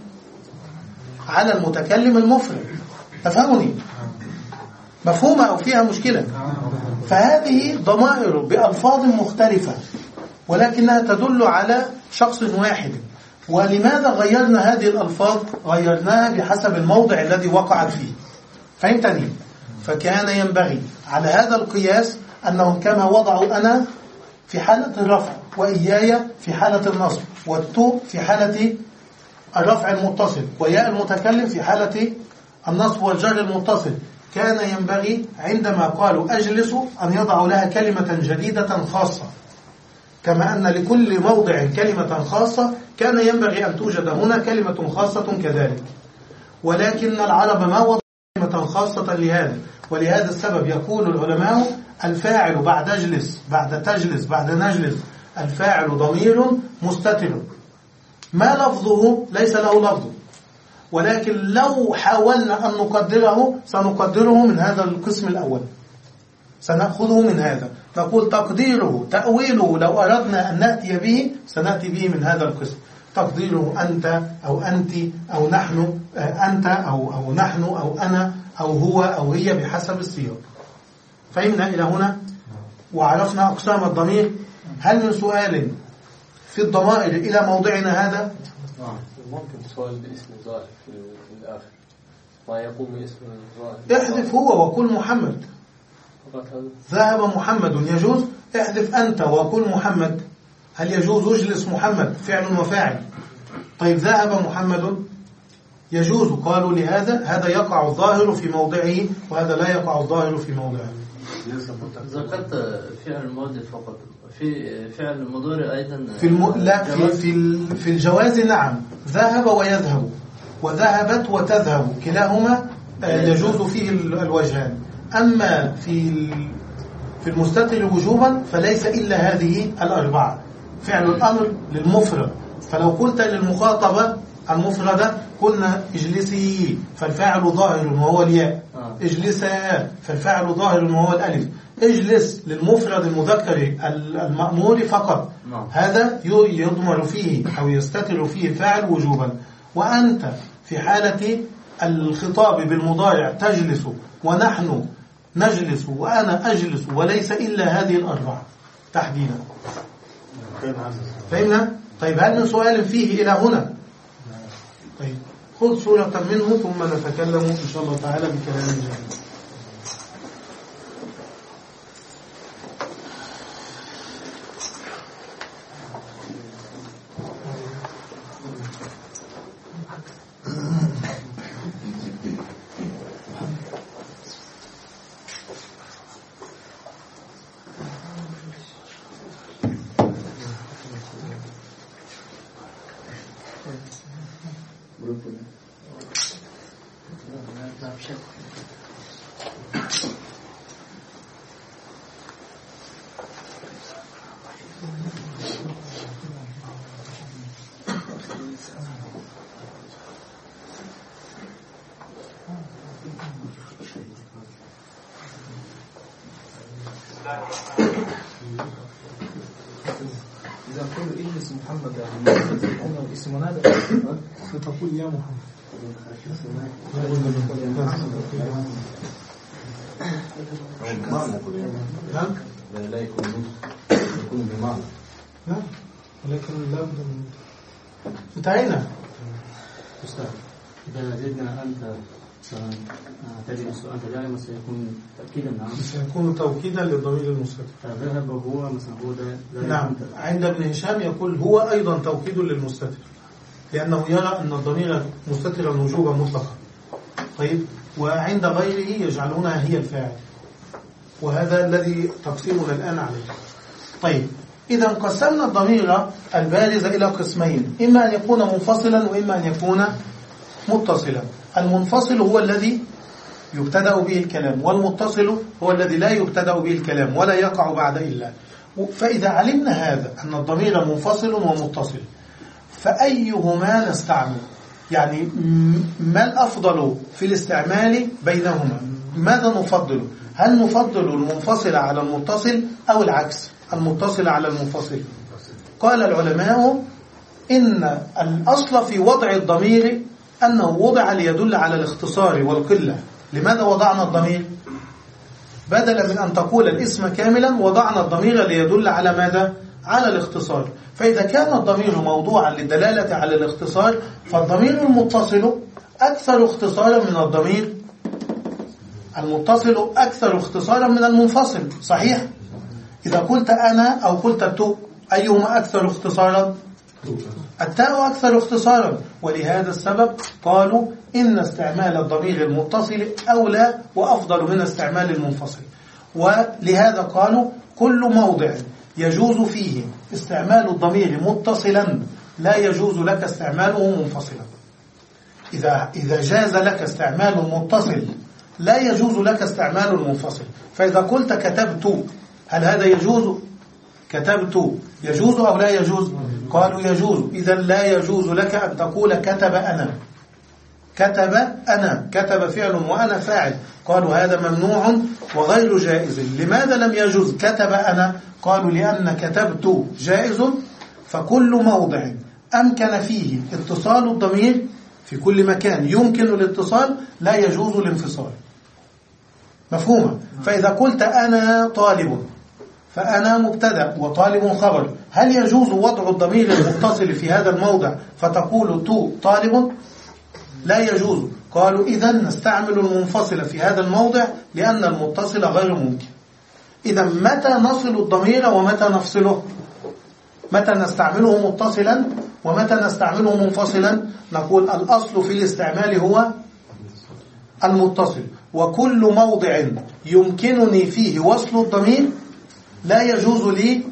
على المتكلم المفرد. تفهمني؟ مفهومة أو فيها مشكلة؟ فهذه ضمائر بألفاظ مختلفة ولكنها تدل على شخص واحد. ولماذا غيرنا هذه الألفاظ؟ غيرناها بحسب الموضع الذي وقعت فيه. فهمتني؟ فكان ينبغي على هذا القياس أنهم كما وضعوا أنا في حالة الرفع وإياي في حالة النصب، والتو في حالة الرفع المتصل، وياء المتكلم في حالة النصب والجر المتصل، كان ينبغي عندما قالوا أجلس أن يضعوا لها كلمة جديدة خاصة. كما أن لكل موضع كلمة خاصة كان ينبغي أن توجد هنا كلمة خاصة كذلك. ولكن العرب ما وضعوا كلمة خاصة لهذا، ولهذا السبب يقول العلماء الفاعل بعد أجلس بعد تجلس بعد نجلس الفاعل ضمير مستتر ما لفظه ليس له لفظ، ولكن لو حاولنا أن نقدره سنقدره من هذا القسم الأول، سنأخذه من هذا. نقول تقديره تأويله لو أردنا أن نأتي به سنأتي به من هذا القسم. تقديره أنت أو أنت أو نحن، أنت أو, أو نحن أو أنا أو هو أو هي بحسب السياق. فهمنا إلى هنا وعرفنا أقسام الضمير. هل من سؤال في الضمائر إلى موضعنا هذا؟ ممكن سؤال باسم ظاهر في الآخر ما يقوم باسم ظاهر. احذف هو وقل محمد. ذهب محمد يجوز. احذف أنت وقل محمد. هل يجوز اجلس محمد فعل وفاعل؟ طيب ذهب محمد يجوز. قالوا لهذا هذا يقع الظاهر في موضعه وهذا لا يقع الظاهر في موضعه. ذكرت فعل الماضي فقط، في فعل المضارع أيضا في الم... لا في في في الجواز نعم. ذهب ويذهب وذهبت وتذهب كلاهما يجوز فيه الوجهان. أما في في المستتر وجوبا فليس إلا هذه الأربعة. فعل الأمر للمفرد، فلو قلت للمخاطبة المفردة قلنا اجلسي فالفاعل ظاهر وهو الياء، اجلسا فالفاعل ظاهر وهو الألف. اجلس للمفرد المذكر المأمور فقط، هذا يضمر فيه أو يستتر فيه الفاعل وجوبا. وأنت في حالة الخطاب بالمضارع تجلس ونحن نجلس وأنا أجلس وليس إلا هذه الأربعة تحديدا. فهمنا؟ طيب هل من سؤال فيه إلى هنا؟ طيب خذ صورة منه ثم نتكلم إن شاء الله تعالى بكلام جميل. إذا كل اجلس محمد يعني اسم منادى فتقول يا محمد. لا يكون يكون بمعنى ولكن لا بد من انتهينا. إذا زدنا أنت تجد السؤال تجارب سيكون تأكيدا. نعم سيكون توكيدا للضمير المستتر. ذهب هو مثلا هو ده. نعم عند ابن هشام يقول هو أيضا توكيد للمستتر لأنه يرى أن الضمير مستترا وجوبا مطلقا. طيب وعند غيره يجعلونها هي الفاعل، وهذا الذي تقسيمنا الآن عليه. طيب إذا قسمنا الضمير البارز إلى قسمين، إما أن يكون منفصلا وإما أن يكون متصلا. المنفصل هو الذي يبتدأ به الكلام، والمتصل هو الذي لا يبتدأ به الكلام ولا يقع بعد إلا. فإذا علمنا هذا أن الضمير منفصل ومتصل فأيهما نستعمل؟ يعني ما الأفضل في الاستعمال بينهما؟ ماذا نفضل؟ هل نفضل المنفصل على المتصل أو العكس، المتصل على المنفصل؟ قال العلماء إن الأصل في وضع الضمير أنه وضع ليدل على الاختصار والقلة. لماذا وضعنا الضمير؟ بدلا من أن تقول الاسم كاملا وضعنا الضمير ليدل على ماذا؟ على الاختصار. فإذا كان الضمير موضوعا للدلالة على الاختصار فالضمير المتصل أكثر اختصارا من الضمير المتصل أكثر اختصارا من المنفصل، صحيح؟ إذا قلت أنا أو قلت التو أيهما أكثر اختصارا؟ التاء أكثر اختصارا. ولهذا السبب قالوا إن استعمال الضمير المتصل أولى وأفضل من استعمال المنفصل. ولهذا قالوا كل موضع يجوز فيه استعمال الضمير متصلا لا يجوز لك استعماله منفصلا. إذا إذا جاز لك استعمال المتصل لا يجوز لك استعمال المنفصل. فإذا قلت كتبت هل هذا يجوز؟ كتبت يجوز أو لا يجوز؟ قالوا يجوز. إذا لا يجوز لك أن تقول كتب أنا. كتب أنا، كتب فعل وأنا فاعل. قالوا هذا ممنوع وغير جائز. لماذا لم يجوز كتب أنا؟ قالوا لأن كتبت جائز، فكل موضع أمكن فيه اتصال الضمير في كل مكان يمكن الاتصال لا يجوز الانفصال. مفهومة؟ فإذا قلت أنا طالب فأنا مبتدأ وطالب خبر، هل يجوز وضع الضمير المتصل في هذا الموضع فتقول تو طالب؟ لا يجوز. قالوا إذا نستعمل المنفصل في هذا الموضع لأن المتصل غير ممكن. إذا متى نصل الضمير ومتى نفصله؟ متى نستعمله متصلا ومتى نستعمله منفصلا؟ نقول الأصل في الاستعمال هو المتصل، وكل موضع يمكنني فيه وصل الضمير لا يجوز لي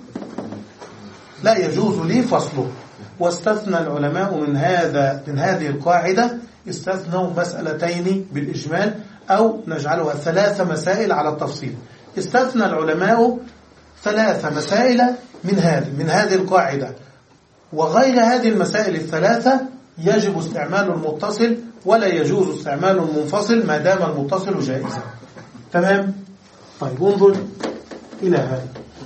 لا يجوز لي فصله. واستثنى العلماء من هذا من هذه القاعدة استثنوا مسألتين بالإجمال أو نجعلها ثلاث مسائل على التفصيل. استثنى العلماء ثلاث مسائل من هذه من هذه القاعدة، وغير هذه المسائل الثلاثة يجب استعمال المتصل ولا يجوز استعمال المنفصل ما دام المتصل جائزا. تمام؟ طيب انظر إلى هذا.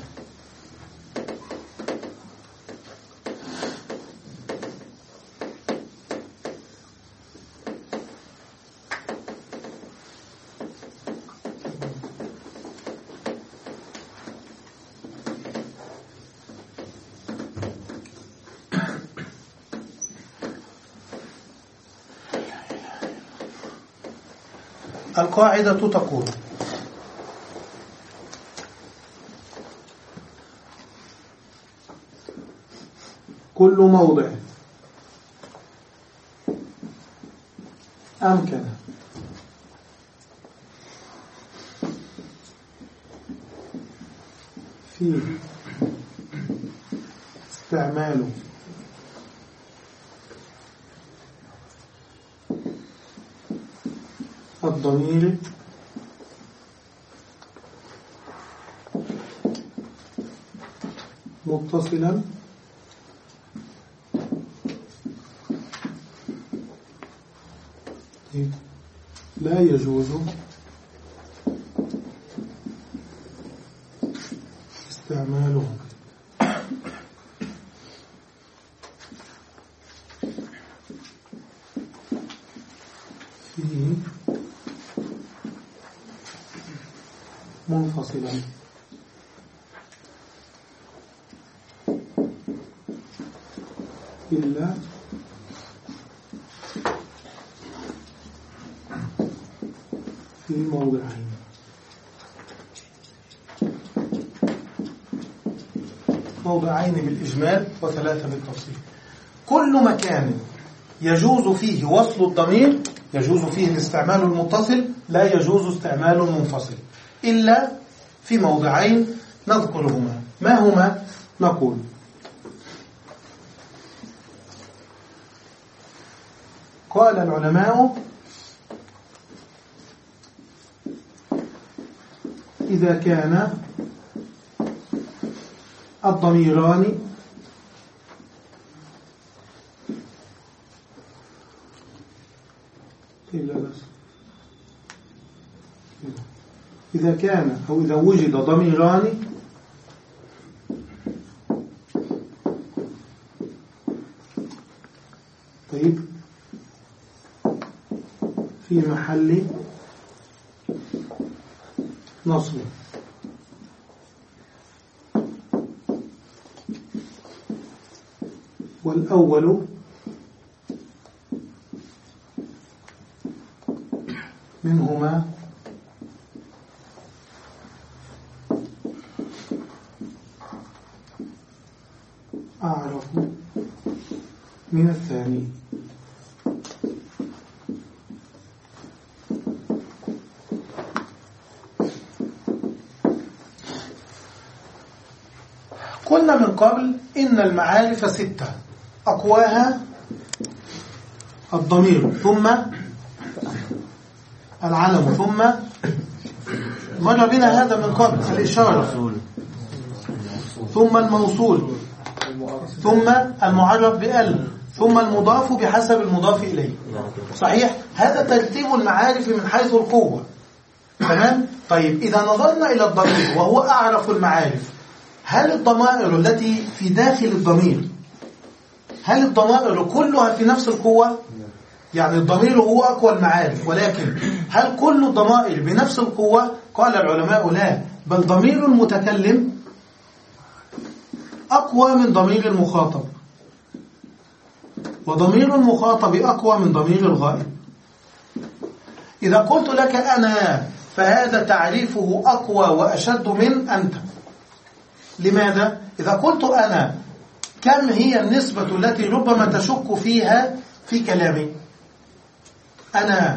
القاعدة تقول كل موضع أمكن فيه استعمال الضمير متصلا لا يجوز استعماله فيه منفصلا إلا في موضعين. موضعين بالإجمال وثلاثة بالتفصيل. كل مكان يجوز فيه وصل الضمير يجوز فيه الاستعمال المتصل، لا يجوز استعمال منفصل إلا في موضعين نذكرهما. ما هما؟ نقول قال العلماء إذا كان الضميران إذا كان أو إذا وجد ضميران طيب في محل نصب، والأول منهما أعرف من الثاني. قلنا من قبل إن المعارف ستة أقواها الضمير ثم العلم ثم مر بنا هذا من قبل الإشارة ثم الموصول ثم المعرف بأل ثم المضاف بحسب المضاف إليه. صحيح؟ هذا ترتيب المعارف من حيث القوة. تمام؟ طيب إذا نظرنا إلى الضمير وهو أعرف المعارف، هل الضمائر التي في داخل الضمير هل الضمائر كلها في نفس القوة؟ يعني الضمير هو أقوى المعارف، ولكن هل كل الضمائر بنفس القوة؟ قال العلماء لا، بل ضمير المتكلم أقوى من ضمير المخاطب، وضمير المخاطب أقوى من ضمير الغائب. إذا قلت لك أنا فهذا تعريفه أقوى وأشد من أنت. لماذا؟ إذا قلت أنا كم هي النسبة التي ربما تشك فيها في كلامي؟ أنا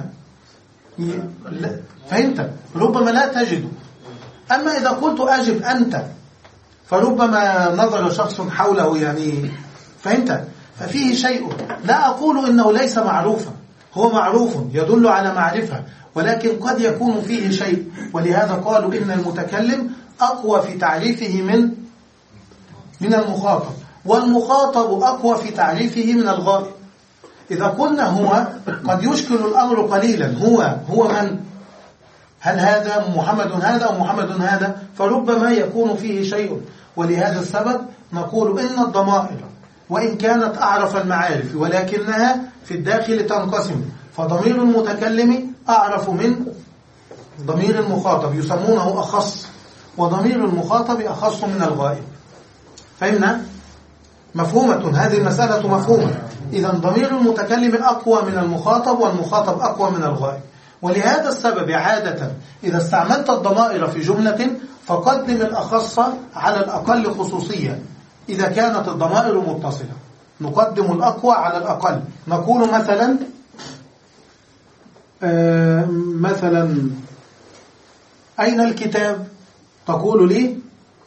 فهمت؟ ربما لا تجد. أما إذا قلت أجب أنت فربما نظر شخص حوله، يعني فهمت؟ ففيه شيء لا أقول إنه ليس معروفا، هو معروف يدل على معرفة، ولكن قد يكون فيه شيء. ولهذا قالوا إن المتكلم أقوى في تعريفه من من المخاطب، والمخاطب أقوى في تعريفه من الغائب. إذا قلنا هو قد يشكل الأمر قليلا، هو هو من؟ هل هذا محمد هذا أو محمد هذا؟ فربما يكون فيه شيء. ولهذا السبب نقول إن الضمائر وإن كانت أعرف المعارف ولكنها في الداخل تنقسم، فضمير المتكلم أعرف من ضمير المخاطب، يسمونه أخص، وضمير المخاطب أخص من الغائب. فهمنا؟ مفهومة هذه المسألة مفهومة. إذا ضمير المتكلم أقوى من المخاطب، والمخاطب أقوى من الغائب. ولهذا السبب عادة إذا استعملت الضمائر في جملة فقدم الأخص على الأقل خصوصية. إذا كانت الضمائر متصلة نقدم الأقوى على الأقل. نقول مثلا آه مثلا أين الكتاب؟ تقول لي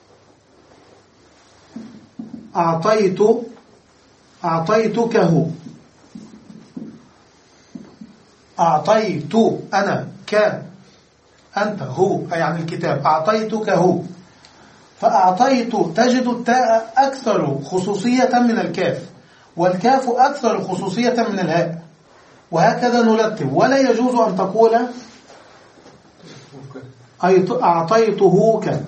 أعطيت أعطيتكه. أعطيت أنا ك أنت هو، يعني الكتاب. أعطيتكه، فأعطيت تجد التاء أكثر خصوصية من الكاف، والكاف أكثر خصوصية من الهاء، وهكذا نرتب. ولا يجوز أن تقول أعطيته ك.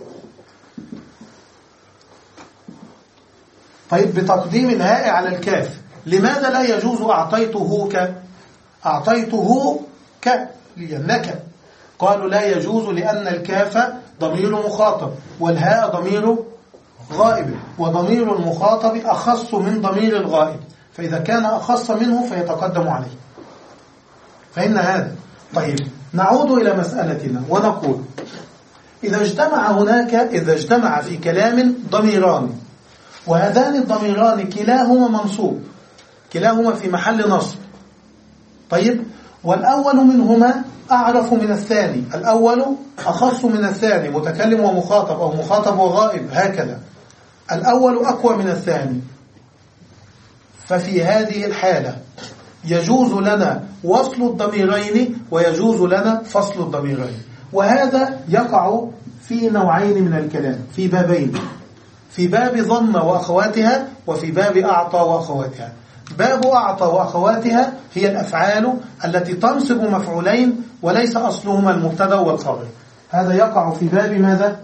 طيب بتقديم الهاء على الكاف. لماذا لا يجوز أعطيته ك؟ أعطيته ك لأنك. قالوا لا يجوز لأن الكاف ضمير مخاطب والهاء ضمير غائب، وضمير المخاطب أخص من ضمير الغائب، فإذا كان أخص منه فيتقدم عليه. فإن هذا. طيب نعود إلى مسألتنا ونقول إذا اجتمع هناك إذا اجتمع في كلام ضميران وهذان الضميران كلاهما منصوب، كلاهما في محل نصب، طيب والأول منهما أعرف من الثاني، الأول أخص من الثاني، متكلم ومخاطب أو مخاطب وغائب هكذا، الأول أقوى من الثاني، ففي هذه الحالة يجوز لنا وصل الضميرين ويجوز لنا فصل الضميرين. وهذا يقع في نوعين من الكلام، في بابين، في باب ظن وأخواتها وفي باب أعطى وأخواتها. باب أعطى وأخواتها هي الأفعال التي تنصب مفعولين وليس أصلهما المبتدا والخبر. هذا يقع في باب ماذا؟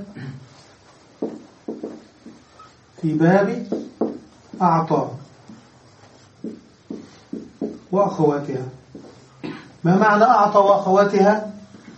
في باب أعطى وأخواتها. ما معنى أعطى وأخواتها؟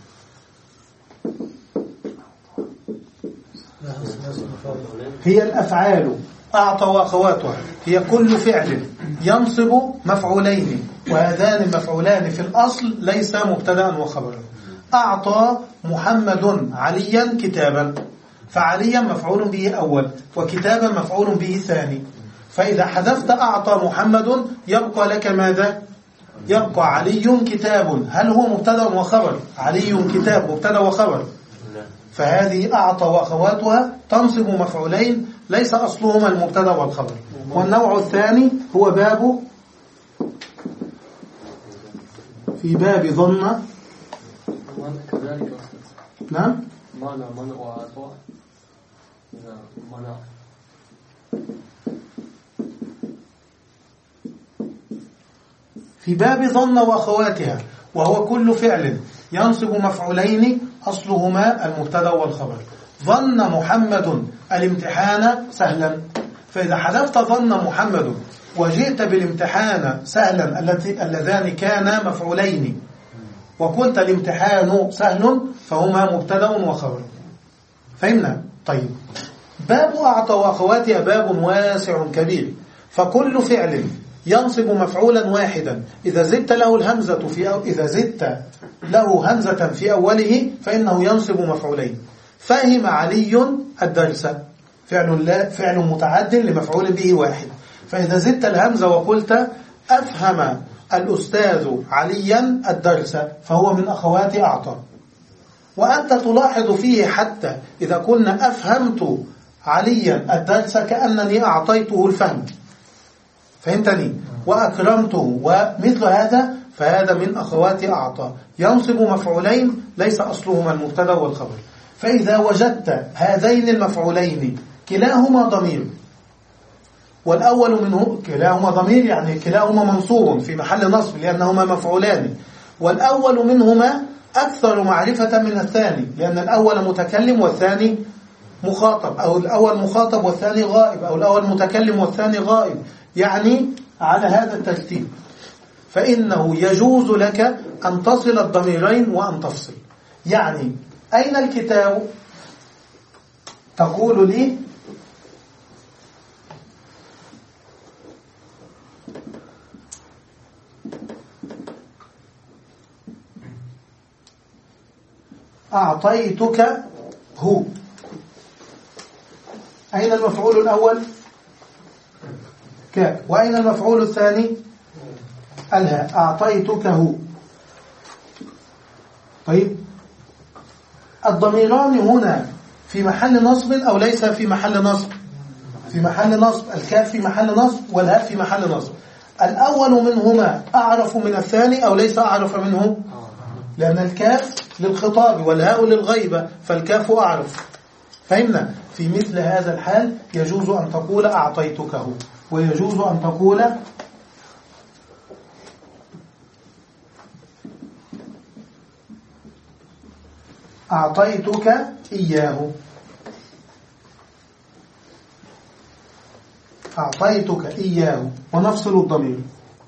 هي الأفعال أعطى وأخواتها هي كل فعل ينصب مفعولين، وهذان المفعولان في الأصل ليس مبتدا وخبرا. أعطى محمد عليا كتابا، فعليا مفعول به أول وكتابا مفعول به ثاني، فإذا حذفت أعطى محمد يبقى لك ماذا؟ يبقى علي كتاب. هل هو مبتدا وخبر؟ علي كتاب مبتدا وخبر، فهذه أعطى وأخواتها تنصب مفعولين ليس أصلهما المبتدا والخبر. والنوع الثاني هو باب في باب ظن. نعم معنى منع وعطاء منع. في باب ظن وأخواتها وهو كل فعل ينصب مفعولين أصلهما المبتدا والخبر. ظن محمد الامتحان سهلا، فإذا حذفت ظن محمد وجئت بالامتحان سهلا التي اللذان كانا مفعولين وقلت الامتحان سهل فهما مبتدا وخبر. فهمنا؟ طيب باب أعطى وأخواتها باب واسع كبير، فكل فعل ينصب مفعولا واحدا إذا زدت له الهمزة في أو إذا زدت له همزة في أوله فإنه ينصب مفعولين. فهم علي الدرس، فعل لا فعل متعد لمفعول به واحد، فإذا زدت الهمزة وقلت أفهم الأستاذ عليا الدرس فهو من أخوات أعطى. وأنت تلاحظ فيه حتى إذا قلنا أفهمت عليا الدرس كأنني أعطيته الفهم، فهمتني؟ وأكرمته ومثل هذا، فهذا من أخوات أعطى ينصب مفعولين ليس أصلهما المبتدا والخبر. فإذا وجدت هذين المفعولين كلاهما ضمير، والأول منه كلاهما ضمير يعني كلاهما منصوب في محل نصب لأنهما مفعولان، والأول منهما أكثر معرفة من الثاني لأن الأول متكلم والثاني مخاطب، أو الأول مخاطب والثاني غائب، أو الأول متكلم والثاني غائب، يعني على هذا الترتيب، فإنه يجوز لك أن تصل الضميرين وأن تفصل. يعني أين الكتاب؟ تقول لي أعطيتك هو. أين المفعول الأول؟ ك. وأين المفعول الثاني؟ الهاء. أعطيتك هو. طيب الضميران هنا في محل نصب أو ليس في محل نصب؟ في محل نصب، الكاف في محل نصب والهاء في محل نصب. الأول منهما أعرف من الثاني أو ليس أعرف منه؟ لأن الكاف للخطاب والهاء للغيبة، فالكاف أعرف. فهمنا؟ في مثل هذا الحال يجوز أن تقول أعطيتكه، ويجوز أن تقول أعطيتك إياه، أعطيتك إياه، ونفصل الضمير.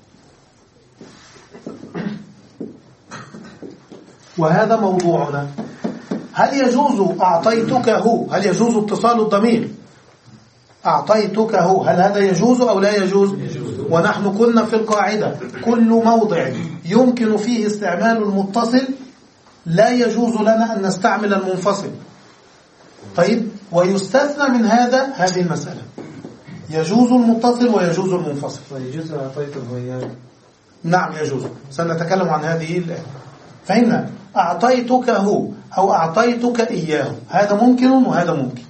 وهذا موضوعنا. هل يجوز أعطيتكه؟ هل يجوز اتصال الضمير؟ أعطيتكه، هل هذا يجوز أو لا يجوز؟ ونحن كنا في القاعدة كل موضع يمكن فيه استعمال المتصل لا يجوز لنا أن نستعمل المنفصل. طيب، ويستثنى من هذا هذه المسألة، يجوز المتصل ويجوز المنفصل. ويجوز أعطيته إياه. نعم يجوز، سنتكلم عن هذه الآن. فهمنا أعطيتك هو أو أعطيتك إياه، هذا ممكن وهذا ممكن.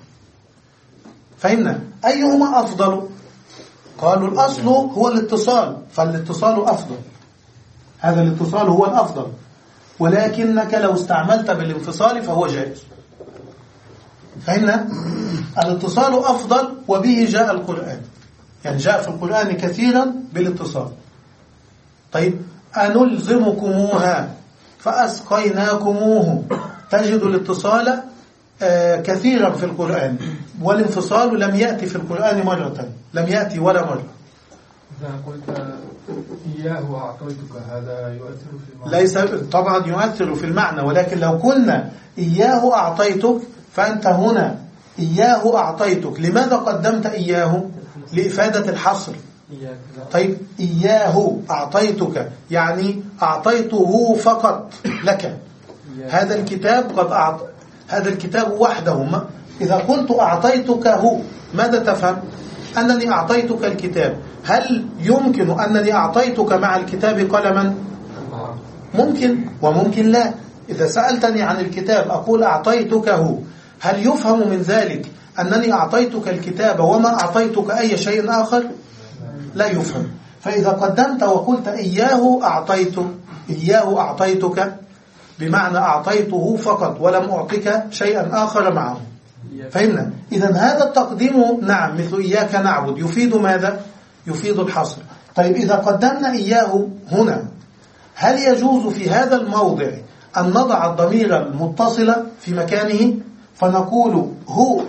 فهمنا أيهما أفضل؟ قالوا الأصل هو الاتصال، فالاتصال أفضل، هذا الاتصال هو الأفضل، ولكنك لو استعملت بالانفصال فهو جائز. فهمنا الاتصال أفضل، وبه جاء القرآن، يعني جاء في القرآن كثيرا بالاتصال. طيب، أنلزمكموها فأسقيناكموه، تجد الاتصال كثيرا في القرآن، والانفصال لم يأتي في القرآن مرة، لم يأتي ولا مرة. إذا قلت إياه أعطيتك هذا يؤثر في المعنى؟ ليس طبعا يؤثر في المعنى، ولكن لو قلنا إياه أعطيتك فأنت هنا إياه أعطيتك، لماذا قدمت إياه؟ لإفادة الحصر. طيب، إياه أعطيتك يعني أعطيته فقط لك، هذا الكتاب قد أعطى، هذا الكتاب وحده. إذا قلت أعطيتك هو ماذا تفهم؟ أنني أعطيتك الكتاب. هل يمكن أنني أعطيتك مع الكتاب قلما؟ ممكن وممكن لا. إذا سألتني عن الكتاب أقول أعطيتك هو، هل يفهم من ذلك أنني أعطيتك الكتاب وما أعطيتك أي شيء آخر؟ لا يفهم. فإذا قدمت وقلت إياه أعطيت، إياه أعطيتك بمعنى أعطيته فقط ولم أعطيك شيئا آخر معه. فهمنا؟ إذن هذا التقديم نعم مثل إياك نعبد يفيد ماذا؟ يفيد الحصر. طيب، إذا قدمنا إياه هنا، هل يجوز في هذا الموضع أن نضع الضمير المتصل في مكانه فنقول هو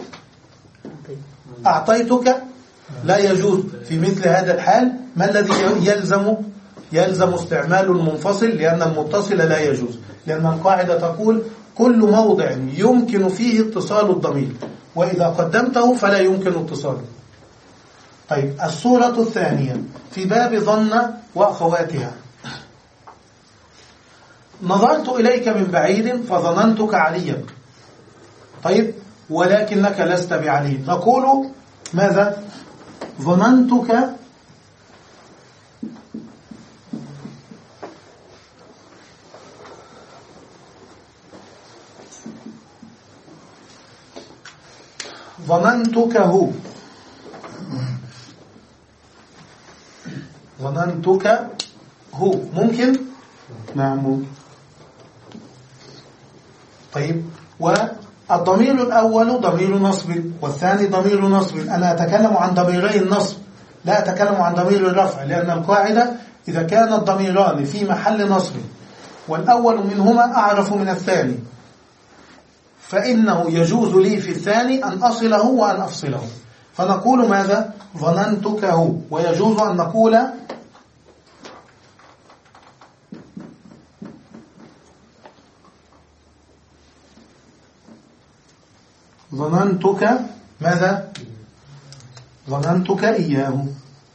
أعطيتك؟ لا يجوز في مثل هذا الحال. ما الذي يلزم؟ يلزم استعمال المنفصل، لأن المتصل لا يجوز، لأن القاعدة تقول كل موضع يمكن فيه اتصال الضمير، وإذا قدمته فلا يمكن اتصاله. طيب، الصورة الثانية في باب ظن وأخواتها. نظرت إليك من بعيد فظننتك عليا. طيب، ولكنك لست بعلي، نقول ماذا؟ ظننتك ظننتك هو، ظننتك هو ممكن؟ نعم ممكن. طيب، والضمير الأول ضمير نصب والثاني ضمير نصب. أنا أتكلم عن ضميري النصب، لا أتكلم عن ضمير الرفع، لأن القاعدة إذا كان الضميران في محل نصب والأول منهما أعرف من الثاني فإنه يجوز لي في الثاني أن أصله وأن أفصله، فنقول ماذا؟ ظننتك هو. ويجوز أن نقول ظننتك ماذا؟ ظننتك إياه.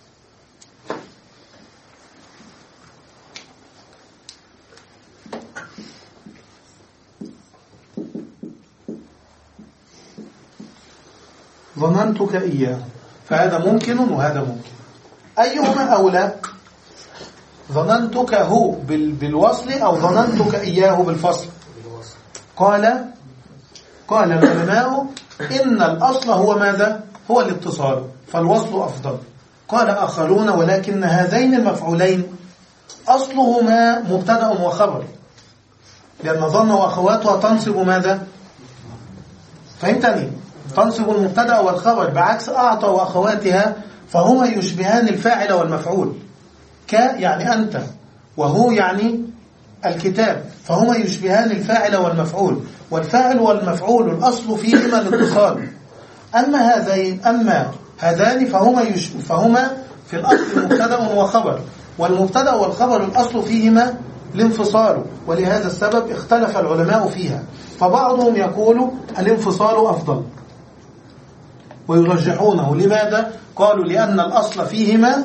ظننتك إياه، فهذا ممكن وهذا ممكن. أيهما أولى؟ ظننتك هو بالوصل أو ظننتك إياه بالفصل؟ قال قال العلماء إن الأصل هو ماذا؟ هو الاتصال، فالوصل أفضل. قال آخرون ولكن هذين المفعولين أصلهما مبتدأ وخبر، لأن ظن وأخواتها تنصب ماذا؟ فهمتني؟ تنصب المبتدأ والخبر، بعكس أعطى وأخواتها فهما يشبهان الفاعل والمفعول. ك يعني أنت، وهو يعني الكتاب، فهما يشبهان الفاعل والمفعول، والفاعل والمفعول الأصل فيهما الاتصال. أما هذين أما هذان فهما يش... فهما في الأصل مبتدأ وخبر، والمبتدأ والخبر الأصل فيهما الانفصال، ولهذا السبب اختلف العلماء فيها، فبعضهم يقول الانفصال أفضل ويرجحونه. لماذا؟ قالوا لأن الأصل فيهما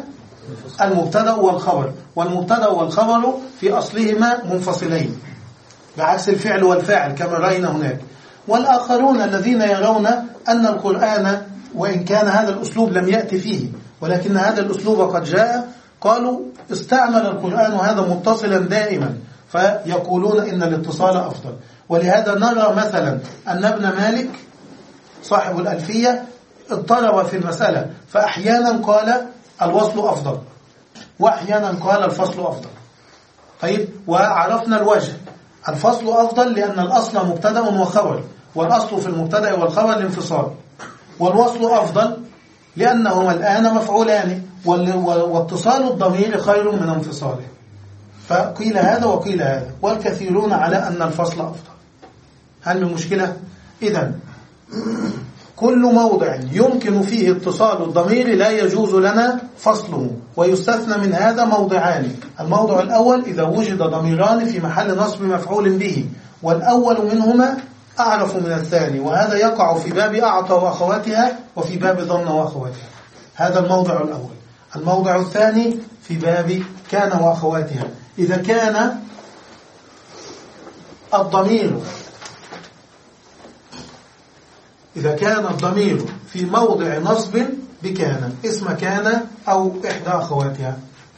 المبتدأ والخبر، والمبتدأ والخبر في أصلهما منفصلين بعكس الفعل والفاعل كما رأينا هناك. والآخرون الذين يرون أن القرآن وإن كان هذا الأسلوب لم يأتي فيه ولكن هذا الأسلوب قد جاء، قالوا استعمل القرآن هذا متصلا دائما، فيقولون إن الاتصال أفضل. ولهذا نرى مثلا أن ابن مالك صاحب الألفية اضطرب في المسألة، فأحيانا قال الوصل أفضل وأحيانا قال الفصل أفضل. طيب، وعرفنا الوجه، الفصل أفضل لأن الأصل مبتدأ وخبر، والأصل في المبتدأ والخبر الانفصال. والوصل أفضل لأنهما الآن مفعولان، واتصال الضمير خير من انفصاله. فقيل هذا وقيل هذا، والكثيرون على أن الفصل أفضل. هل من مشكلة؟ إذن كل موضع يمكن فيه اتصال الضمير لا يجوز لنا فصله، ويستثنى من هذا موضعان. الموضع الأول إذا وجد ضميران في محل نصب مفعول به، والأول منهما أعرف من الثاني، وهذا يقع في باب أعطى وأخواتها وفي باب ظن وأخواتها. هذا الموضع الأول. الموضع الثاني في باب كان وأخواتها، إذا كان الضمير إذا كان الضمير في موضع نصب بكان، اسم كان أو إحدى أخواتها.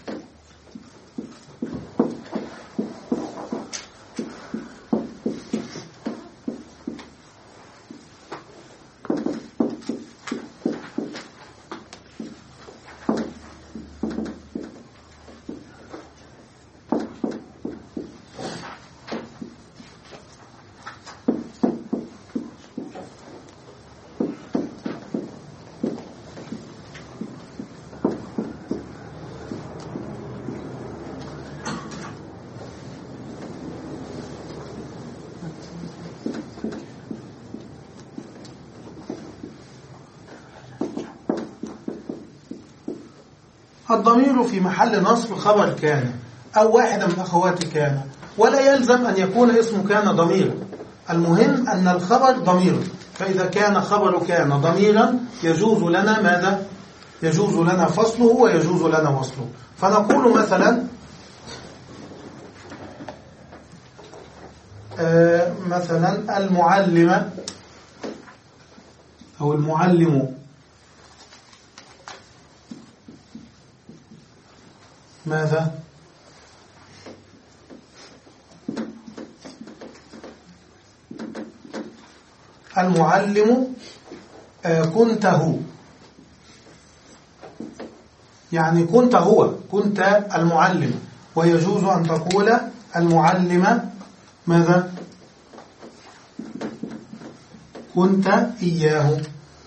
الضمير في محل نصب خبر كان أو واحدة من أخوات كان، ولا يلزم أن يكون اسم كان ضميرا، المهم أن الخبر ضمير. فإذا كان خبر كان ضميرا يجوز لنا ماذا؟ يجوز لنا فصله ويجوز لنا وصله. فنقول مثلا آه مثلا المعلم أو المعلم ماذا؟ المعلم آه كنته، يعني كنت هو، كنت المعلم. ويجوز أن تقول المعلم ماذا؟ كنت إياه.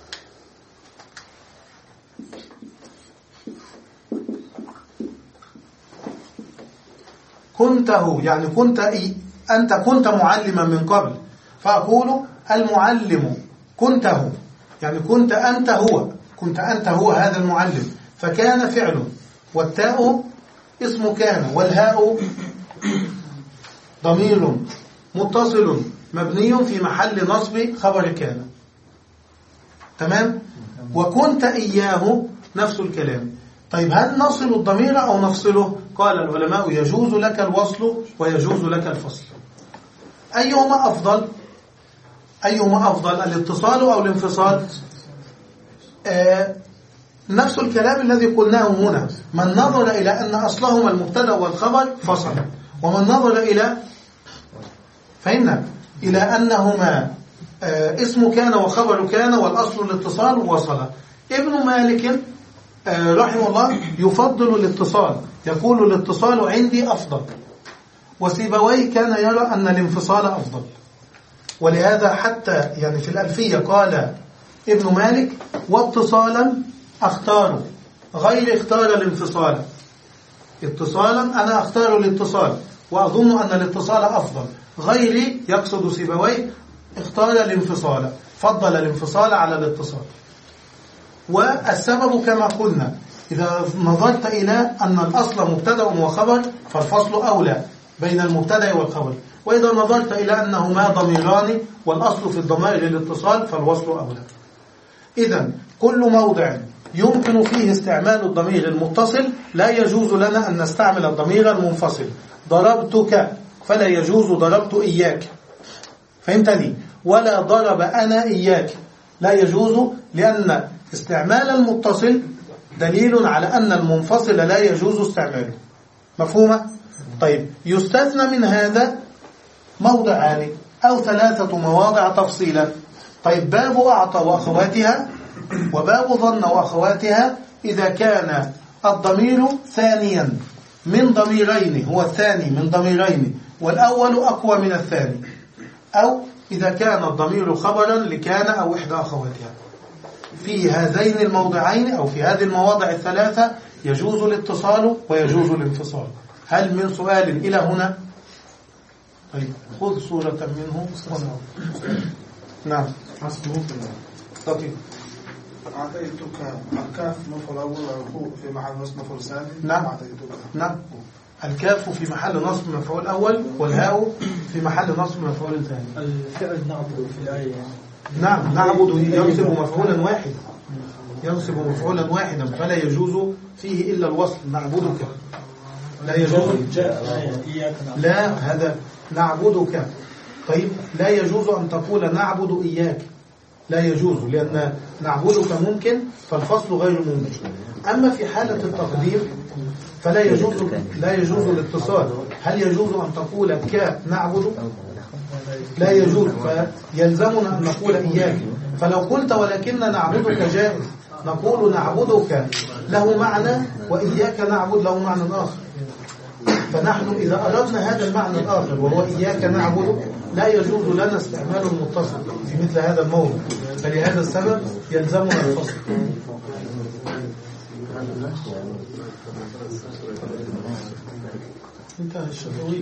كنته يعني كنت إيه؟ أنت كنت معلما من قبل، فأقول المعلم كنته، يعني كنت أنت هو، كنت أنت هو هذا المعلم. فكان فعل، والتاء اسم كان، والهاء ضمير متصل مبني في محل نصب خبر كان. تمام؟ وكنت إياه نفس الكلام. طيب هل نصل الضمير أو نفصله؟ قال العلماء يجوز لك الوصل ويجوز لك الفصل. أيهما أفضل؟ أيهما أفضل، الاتصال أو الانفصال؟ آه نفس الكلام الذي قلناه هنا. من نظر إلى أن أصلهما المبتدأ والخبر فصل، ومن نظر إلى فهمنا إلى أنهما آه اسم كان وخبر كان والأصل الاتصال وصل. ابن مالك آه رحمه الله يفضل الاتصال، يقول الاتصال عندي أفضل، وسيبويه كان يرى أن الانفصال أفضل. ولهذا حتى يعني في الألفية قال ابن مالك واتصالا أختار غير اختار الانفصال. اتصالا أنا أختار الاتصال وأظن أن الاتصال أفضل، غيري يقصد سيبويه اختار الانفصال، فضل الانفصال على الاتصال. والسبب كما قلنا إذا نظرت إلى أن الأصل مبتدأ وخبر فالفصل أولى بين المبتدأ والخبر، وإذا نظرت إلى أنهما ضميران والأصل في الضمائر الاتصال فالوصل أولى. إذن كل موضع يمكن فيه استعمال الضمير المتصل، لا يجوز لنا أن نستعمل الضمير المنفصل. ضربتك فلا يجوز ضربت إياك، فهمتني؟ ولا ضرب أنا إياك لا يجوز، لأن استعمال المتصل دليل على أن المنفصل لا يجوز استعماله. مفهومة؟ طيب، يستثنى من هذا موضعان أو ثلاثة مواضع تفصيلا. طيب، باب أعطى وأخواتها وباب ظن وأخواتها إذا كان الضمير ثانيا من ضميرين، هو الثاني من ضميرين والأول أقوى من الثاني، أو إذا كان الضمير خبرا لكان أو إحدى أخواتها. في هذين الموضعين أو في هذه المواضع الثلاثة يجوز الاتصال ويجوز الانفصال. هل من سؤال إلى هنا؟ طيب، خذ صورة منه. نعم. طيب، أعطيتك الكاف مفعول أول والخوء في محل نصب مفعول ثاني. نعم. نعم. الكاف في محل نصب مفعول أول والهاء في محل نصب مفعول ثاني. الفعل نعبد في الآية. نعم، نعبد ينصب مفعولا واحدا، ينصب مفعولا واحدا، فلا يجوز فيه إلا الوصل. نعبدك لا يجوز. لا، هذا نعبدك. طيب، لا يجوز أن تقول نعبد إياك، لا يجوز، لأن نعبدك ممكن فالفصل غير ممكن. أما في حالة التقدير فلا يجوز، لا يجوز الاتصال. هل يجوز أن تقول ك نعبد؟ لا يجوز، فيلزمنا أن نقول إياك. فلو قلت ولكن نعبدك جائز، نقول نعبدك له معنى وإياك نعبد له معنى آخر. فنحن إذا أردنا هذا المعنى الآخر وهو إياك نعبد لا يجوز لنا استعمال المتصل في مثل هذا الموضع، فلهذا السبب يلزمنا الفصل. انتهى الشفوي.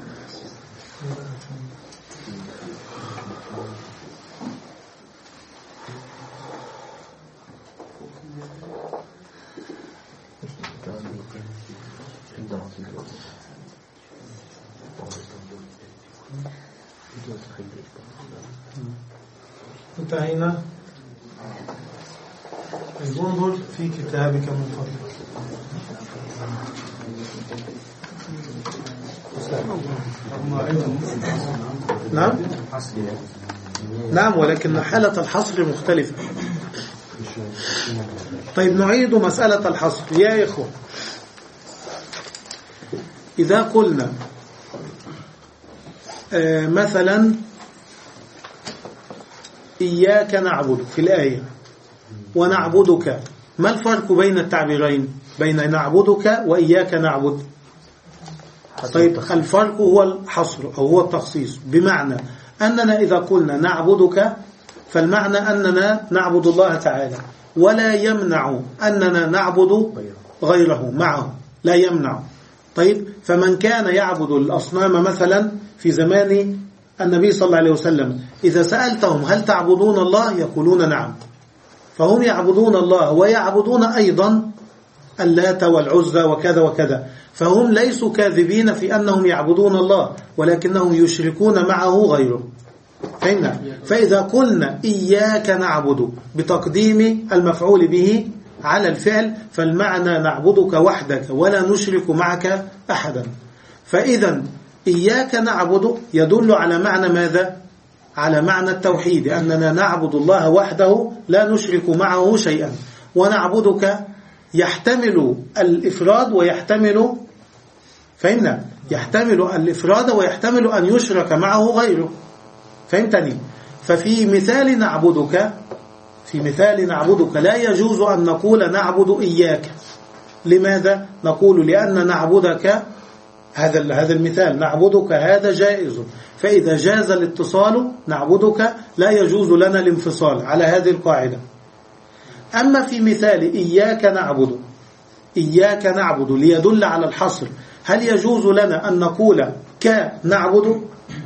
انتهينا. انظر في كتابك من فضلك. نعم نعم ولكن حالة الحصر مختلفة. طيب، نعيد مسألة الحصر يا إخوة. إذا قلنا آه مثلا إياك نعبد في الآية ونعبدك، ما الفرق بين التعبيرين بين نعبدك وإياك نعبد؟ طيب، الفرق هو الحصر أو هو التخصيص، بمعنى أننا إذا قلنا نعبدك فالمعنى أننا نعبد الله تعالى، ولا يمنع أننا نعبد غيره معه، لا يمنع. طيب، فمن كان يعبد الأصنام مثلا في زمان النبي صلى الله عليه وسلم، إذا سألتهم هل تعبدون الله يقولون نعم، فهم يعبدون الله ويعبدون أيضا اللات والعزى وكذا وكذا، فهم ليسوا كاذبين في أنهم يعبدون الله، ولكنهم يشركون معه غيره. فهمنا؟ فإذا قلنا إياك نعبد بتقديم المفعول به على الفعل فالمعنى نعبدك وحدك ولا نشرك معك أحدا. فإذا إياك نعبد يدل على معنى ماذا؟ على معنى التوحيد، أننا نعبد الله وحده لا نشرك معه شيئا. ونعبدك يحتمل الإفراد ويحتمل، فهمنا، يحتمل الإفراد ويحتمل أن يشرك معه غيره. فهمتني؟ ففي مثال نعبدك في مثال نعبدك لا يجوز أن نقول نعبد إياك. لماذا؟ نقول لأن نعبدك هذا هذا المثال نعبدك هذا جائز، فإذا جاز الاتصال نعبدك لا يجوز لنا الانفصال على هذه القاعدة. أما في مثال إياك نعبد إياك نعبد ليدل على الحصر، هل يجوز لنا أن نقول كنعبد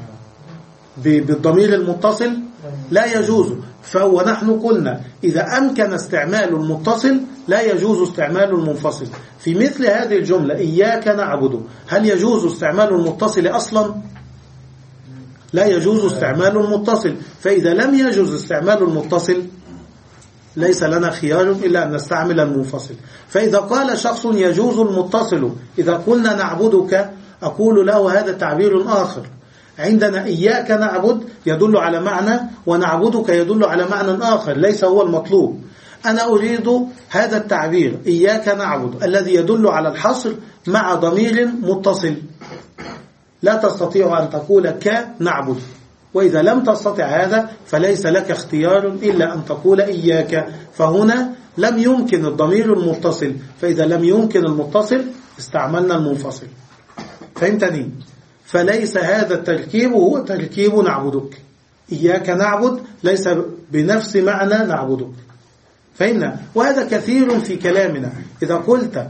بالضمير المتصل؟ لا يجوز. ونحن قلنا إذا أمكن استعمال المتصل لا يجوز استعمال المنفصل. في مثل هذه الجملة إياك نعبد هل يجوز استعمال المتصل أصلا؟ لا يجوز استعمال المتصل. فإذا لم يجوز استعمال المتصل ليس لنا خيار إلا أن نستعمل المنفصل. فإذا قال شخص يجوز المتصل إذا قلنا نعبدك، أقول له هذا تعبير آخر. عندنا إياك نعبد يدل على معنى، ونعبدك يدل على معنى آخر ليس هو المطلوب. أنا أريد هذا التعبير إياك نعبد الذي يدل على الحصر مع ضمير متصل. لا تستطيع أن تقول كنعبد، وإذا لم تستطع هذا فليس لك اختيار إلا أن تقول إياك. فهنا لم يمكن الضمير المتصل، فإذا لم يمكن المتصل استعملنا المنفصل. فهمتني؟ فليس هذا التركيب هو تركيب نعبدك. إياك نعبد ليس بنفس معنى نعبدك. فهمنا؟ وهذا كثير في كلامنا. إذا قلت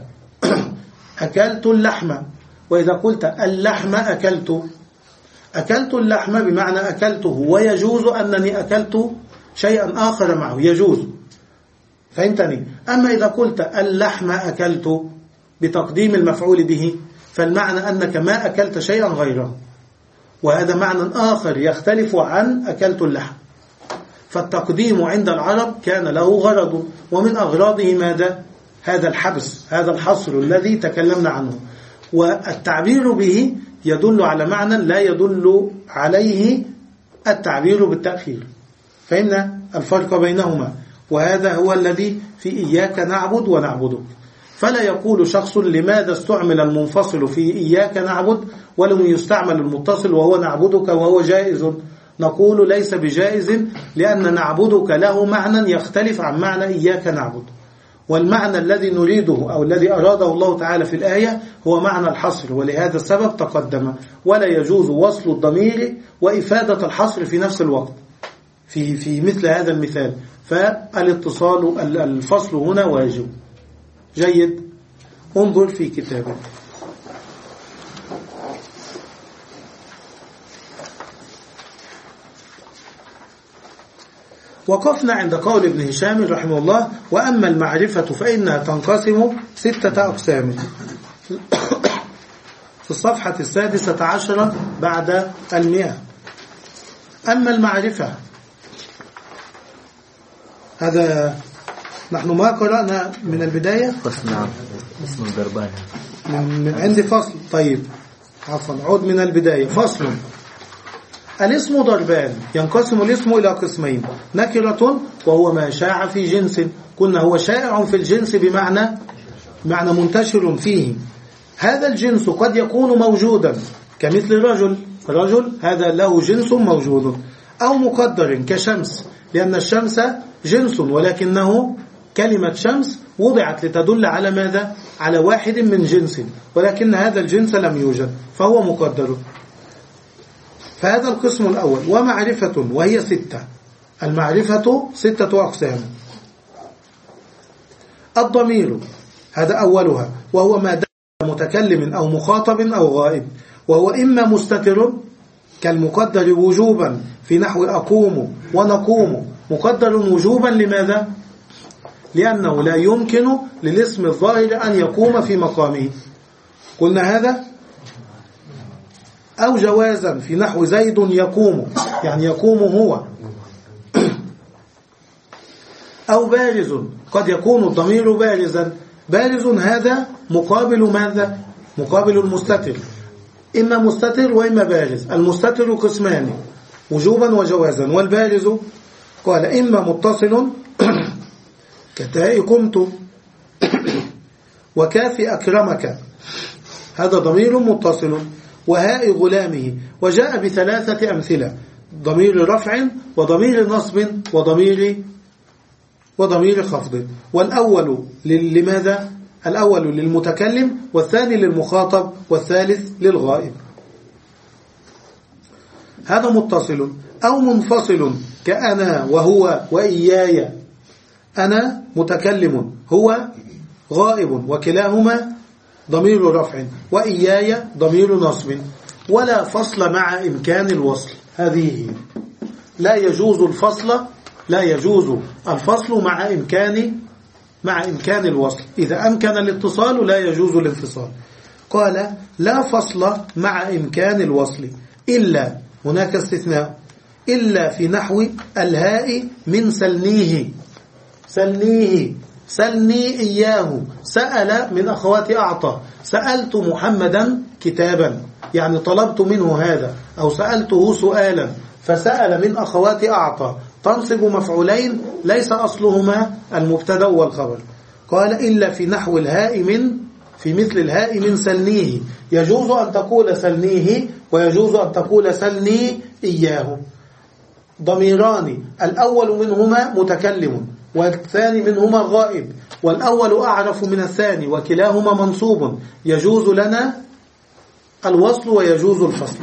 أكلت اللحم، وإذا قلت اللحم أكلت، أكلت اللحم بمعنى أكلته، ويجوز أنني أكلت شيئا آخر معه، يجوز. فهمتني؟ أما إذا قلت اللحم أكلت بتقديم المفعول به، فالمعنى أنك ما أكلت شيئا غيره، وهذا معنى آخر يختلف عن أكلت اللحم. فالتقديم عند العرب كان له غرض، ومن أغراضه ماذا؟ هذا الحبس، هذا الحصر الذي تكلمنا عنه. والتعبير به يدل على معنى لا يدل عليه التعبير بالتأخير. فإن الفرق بينهما، وهذا هو الذي في إياك نعبد ونعبدك. فلا يقول شخص لماذا استعمل المنفصل في إياك نعبد ولم يستعمل المتصل وهو نعبدك وهو جائز. نقول ليس بجائز، لأن نعبدك له معنى يختلف عن معنى إياك نعبد، والمعنى الذي نريده أو الذي أراده الله تعالى في الآية هو معنى الحصر، ولهذا السبب تقدم. ولا يجوز وصل الضمير وإفادة الحصر في نفس الوقت في في مثل هذا المثال، فالاتصال الفصل هنا واجب. جيد. انظر في كتابك. وقفنا عند قول ابن هشام رحمه الله: وأما المعرفة فإنها تنقسم ستة أقسام. في الصفحة السادسة عشرة بعد المئة. أما المعرفة، هذا نحن ما قرأنا من البداية. نعم. اسم الضربان من عندي فصل. طيب عفوا، عود من البداية. فصل: الاسم ضربان، ينقسم الاسم إلى قسمين: نكرة وهو ما شاع في جنس. قلنا هو شائع في الجنس بمعنى معنى منتشر فيه. هذا الجنس قد يكون موجودا كمثل رجل، رجل هذا له جنس موجود، أو مقدر كشمس، لأن الشمس جنس ولكنه كلمة شمس وضعت لتدل على ماذا؟ على واحد من جنس، ولكن هذا الجنس لم يوجد فهو مقدر. فهذا القسم الأول. ومعرفة وهي ستة. المعرفة ستة أقسام. الضمير هذا أولها، وهو ما دل على متكلم أو مخاطب أو غائب، وهو إما مستتر كالمقدر وجوبا في نحو أقوم ونقوم، مقدر وجوبا لماذا؟ لأنه لا يمكن للاسم الظاهر أن يقوم في مقامه، قلنا هذا. أو جوازا في نحو زيد يقوم، يعني يقوم هو. أو بارز، قد يكون الضمير بارزا. بارز هذا مقابل ماذا؟ مقابل المستتر، إما مستتر وإما بارز. المستتر قسمان: وجوبا وجوازا. والبارز قال إما متصل كتاء قمت وكاف أكرمك، هذا ضمير متصل، وهاء غلامه. وجاء بثلاثة أمثلة: ضمير رفع وضمير نصب وضمير وضمير خفض. والأول لماذا؟ الأول للمتكلم، والثاني للمخاطب، والثالث للغائب. هذا متصل. أو منفصل كأنا وهو وإياي. أنا متكلم، هو غائب، وكلاهما ضمير رفع، وإياي ضمير نصب. ولا فصل مع إمكان الوصل. هذه لا يجوز الفصل لا يجوز الفصل مع إمكان مع إمكان الوصل. إذا أمكن الاتصال لا يجوز الانفصال. قال لا فصل مع إمكان الوصل إلا، هناك استثناء، إلا في نحو الهاء من سلنيه. سلنيه، سلني إياه، سأل من أخوات أعطى، سألت محمدا كتابا يعني طلبت منه هذا، أو سألته سؤالا، فسأل من أخوات أعطى تنصب مفعولين ليس أصلهما المبتدأ والخبر. قال إلا في نحو الهاء من، في مثل الهاء من سلنيه، يجوز أن تقول سلنيه ويجوز أن تقول سلني إياه. ضميران الأول منهما متكلم والثاني منهما غائب، والأول أعرف من الثاني وكلاهما منصوب، يجوز لنا الوصل ويجوز الفصل.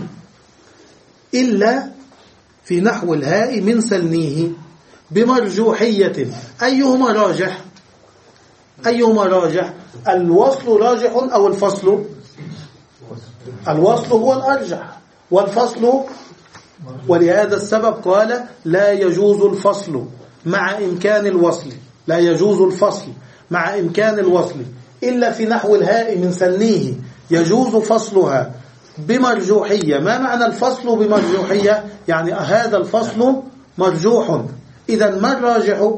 إلا في نحو الهاء من سلنيه بمرجوحية. أيهما راجح؟ أيهما راجح؟ الوصل راجح أو الفصل؟ الوصل هو الأرجح والفصل، ولهذا السبب قال لا يجوز الفصل مع إمكان الوصل، لا يجوز الفصل مع إمكان الوصل. إلا في نحو الهاء من سلنيه يجوز فصلها بمرجوحية. ما معنى الفصل بمرجوحية؟ يعني هذا الفصل مرجوح، إذا ما الراجح؟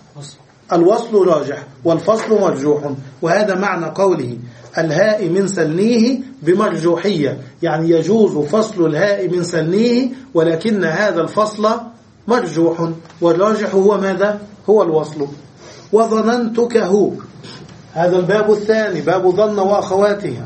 الوصل راجح والفصل مرجوح. وهذا معنى قوله الهاء من سلنيه بمرجوحية، يعني يجوز فصل الهاء من سلنيه ولكن هذا الفصل مرجوح، والراجح هو ماذا؟ هو الوصل. وظننتك هو، هذا الباب الثاني باب ظن وأخواتها.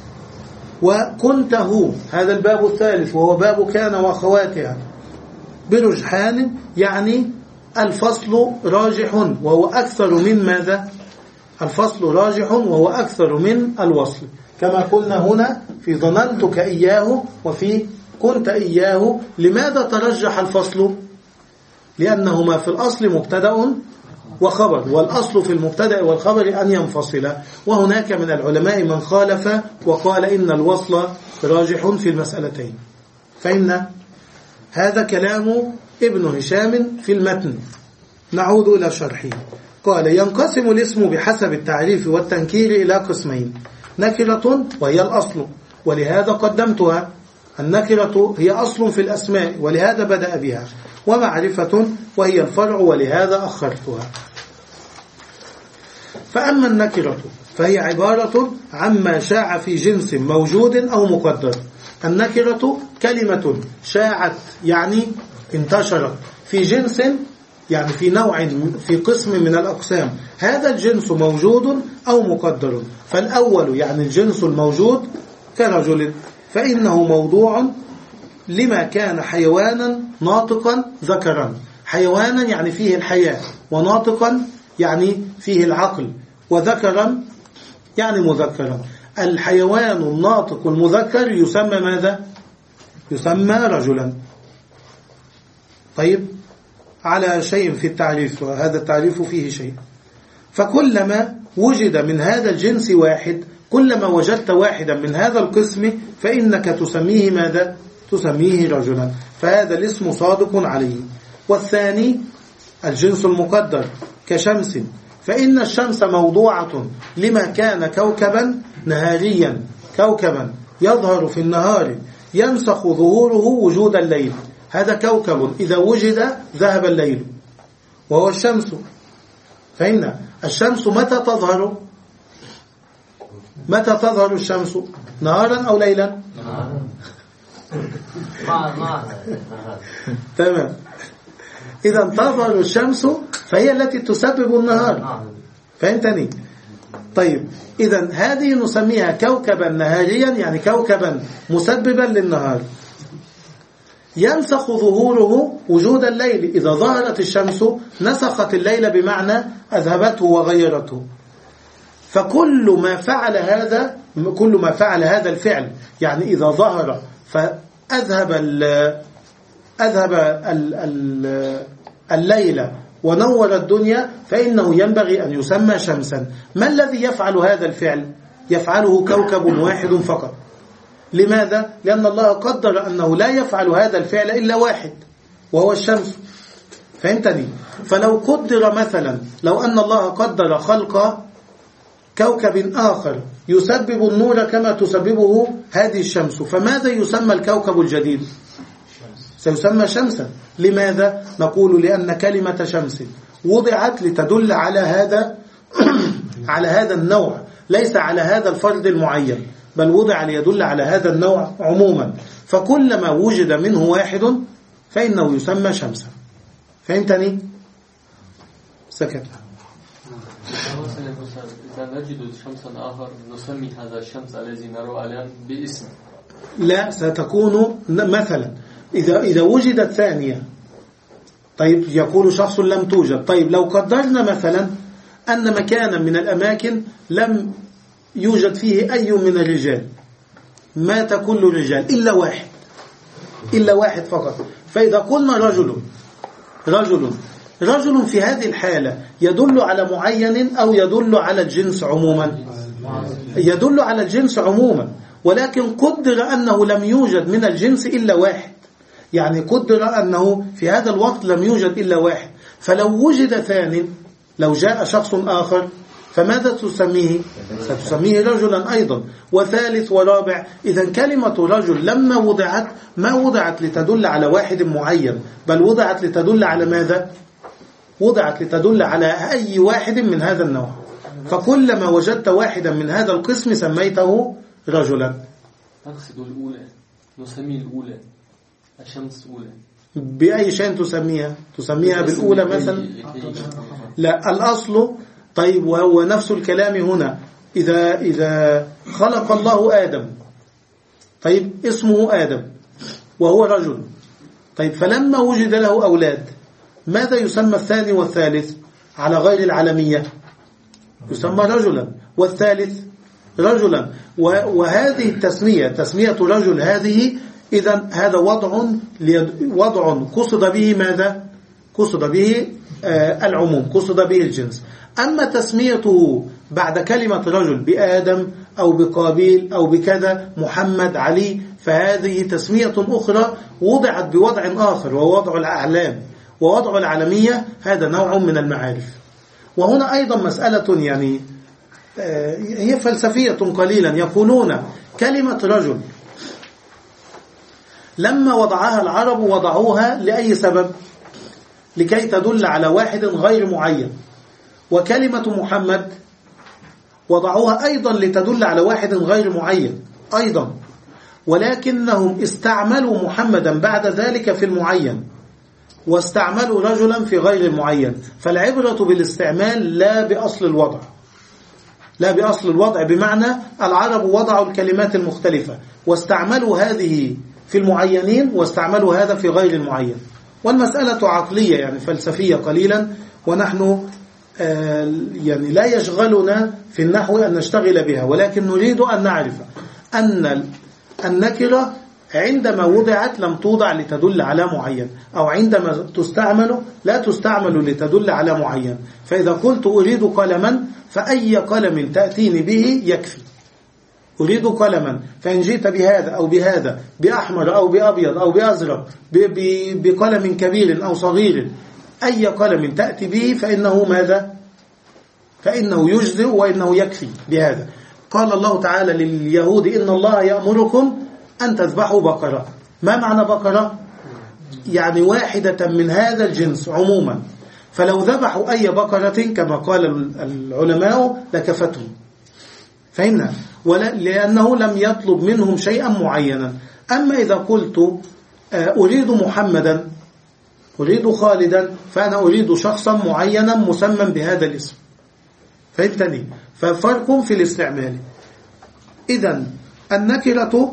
وكنت هو، هذا الباب الثالث وهو باب كان وأخواتها، برجحان يعني الفصل راجح وهو أكثر من ماذا؟ الفصل راجح وهو أكثر من الوصل، كما قلنا هنا في ظننتك إياه وفي كنت إياه. لماذا ترجح الفصل؟ لأنهما في الأصل مبتدأ وخبر، والأصل في المبتدأ والخبر أن ينفصل. وهناك من العلماء من خالف وقال إن الوصل راجح في المسألتين. فإن هذا كلام ابن هشام في المتن. نعود إلى شرحه. قال ينقسم الاسم بحسب التعريف والتنكير إلى قسمين: نكرة وهي الأصل ولهذا قدمتها، النكرة هي أصل في الأسماء ولهذا بدأ بها، ومعرفة وهي الفرع ولهذا أخرتها. فأما النكرة فهي عبارة عما شاع في جنس موجود أو مقدر. النكرة كلمة شاعت يعني انتشرت في جنس، يعني في نوع، في قسم من الأقسام، هذا الجنس موجود أو مقدر. فالأول يعني الجنس الموجود كرجل، فإنه موضوع لما كان حيوانا ناطقا ذكرا. حيوانا يعني فيه الحياة، وناطقا يعني فيه العقل، وذكرا يعني مذكرا. الحيوان الناطق المذكر يسمى ماذا؟ يسمى رجلا. طيب، على شيء في التعريف، وهذا التعريف فيه شيء. فكلما وجد من هذا الجنس واحد، كلما وجدت واحدا من هذا القسم فإنك تسميه ماذا؟ تسميه رجلا. فهذا الاسم صادق عليه. والثاني الجنس المقدر كشمس، فإن الشمس موضوعة لما كان كوكبا نهاريا، كوكبا يظهر في النهار ينسخ ظهوره وجود الليل. هذا كوكب إذا وجد ذهب الليل، وهو الشمس. فإن الشمس متى تظهر؟ متى تظهر الشمس؟ نهارا أو ليلا؟ تمام. إذا تظهر الشمس فهي التي تسبب النهار. فهمتني؟ طيب، إذا هذه نسميها كوكبا نهاريا، يعني كوكبا مسببا للنهار ينسخ ظهوره وجود الليل. إذا ظهرت الشمس نسخت الليل بمعنى أذهبته وغيرته. فكل ما فعل هذا، كل ما فعل هذا الفعل، يعني إذا ظهر فأذهب ال أذهب ال ال الليل ونور الدنيا، فإنه ينبغي أن يسمى شمسا. ما الذي يفعل هذا الفعل؟ يفعله كوكب واحد فقط. لماذا؟ لأن الله قدر أنه لا يفعل هذا الفعل إلا واحد، وهو الشمس. فهمتني؟ فلو قدر مثلا، لو أن الله قدر خلق كوكب آخر يسبب النور كما تسببه هذه الشمس، فماذا يسمى الكوكب الجديد؟ سيسمى شمسا. لماذا؟ نقول لأن كلمة شمس وضعت لتدل على هذا على هذا النوع، ليس على هذا الفرد المعين، بل وضع ليدل على هذا النوع عموما. فكلما وجد منه واحد فإنه يسمى شمسا. فهمتني؟ سكت. إذا نجد شمسا آخر نسمي هذا الشمس الذي نرى الآن باسم. لا، ستكون مثلا إذا إذا وجدت ثانية، طيب يقول شخص لم توجد. طيب لو قدرنا مثلا أن مكانا من الأماكن لم يوجد فيه أي من الرجال، مات كل الرجال إلا واحد، إلا واحد فقط. فإذا قلنا رجل رجل رجل في هذه الحالة يدل على معين أو يدل على الجنس عموما؟ يدل على الجنس عموما، ولكن قدر أنه لم يوجد من الجنس إلا واحد، يعني قدر أنه في هذا الوقت لم يوجد إلا واحد. فلو وجد ثاني، لو جاء شخص آخر، فماذا تسميه؟ ستسميه رجلا أيضا، وثالث ورابع. إذا كلمة رجل لما وضعت ما وضعت لتدل على واحد معين، بل وضعت لتدل على ماذا؟ وضعت لتدل على أي واحد من هذا النوع. فكلما وجدت واحدا من هذا القسم سميته رجلا. أقصد الأولى، نسمي الأولى الشمس الأولى. بأي شيء تسميها؟ تسميها بالأولى مثلا؟ لا، الأصل. طيب وهو نفس الكلام هنا. إذا إذا خلق الله آدم، طيب اسمه آدم وهو رجل، طيب فلما وجد له أولاد ماذا يسمى الثاني والثالث على غير العالمية؟ يسمى رجلا، والثالث رجلا. وهذه التسمية تسمية رجل هذه، إذن هذا وضع وضع قصد به ماذا؟ قصد به آه العموم، قصد به الجنس. أما تسميته بعد كلمة رجل بآدم أو بقابيل أو بكذا محمد علي، فهذه تسمية أخرى وضعت بوضع آخر، ووضع الأعلام ووضع العالمية. هذا نوع من المعارف. وهنا أيضا مسألة يعني آه هي فلسفية قليلا. يقولون كلمة رجل لما وضعها العرب وضعوها لأي سبب؟ لكي تدل على واحد غير معين. وكلمة محمد وضعوها أيضا لتدل على واحد غير معين أيضا، ولكنهم استعملوا محمدا بعد ذلك في المعين، واستعملوا رجلا في غير المعين. فالعبرة بالاستعمال لا بأصل الوضع، لا بأصل الوضع، بمعنى العرب وضعوا الكلمات المختلفة واستعملوا هذه في المعينين واستعملوا هذا في غير المعين. والمسألة عقلية يعني فلسفية قليلا، ونحن آه يعني لا يشغلنا في النحو أن نشتغل بها، ولكن نريد أن نعرف أن النكرة عندما وضعت لم توضع لتدل على معين، أو عندما تستعمل لا تستعمل لتدل على معين. فإذا قلت أريد قلما فأي قلم تأتيني به يكفي. أريد قلما، فإن جئت بهذا أو بهذا، بأحمر أو بأبيض أو بأزرق، بقلم كبير أو صغير، أي قلم تأتي به فإنه ماذا؟ فإنه يجزئ وإنه يكفي بهذا. قال الله تعالى لليهود إن الله يأمركم أن تذبحوا بقرة. ما معنى بقرة؟ يعني واحدة من هذا الجنس عموما. فلو ذبحوا أي بقرة كما قال العلماء لكفتهم. فهمنا؟ لأنه لم يطلب منهم شيئا معينا. أما إذا قلت أريد محمدا، أريد خالدا، فأنا أريد شخصا معينا مسمى بهذا الاسم. فهمتني؟ ففرق في الاستعمال. إذن النكرة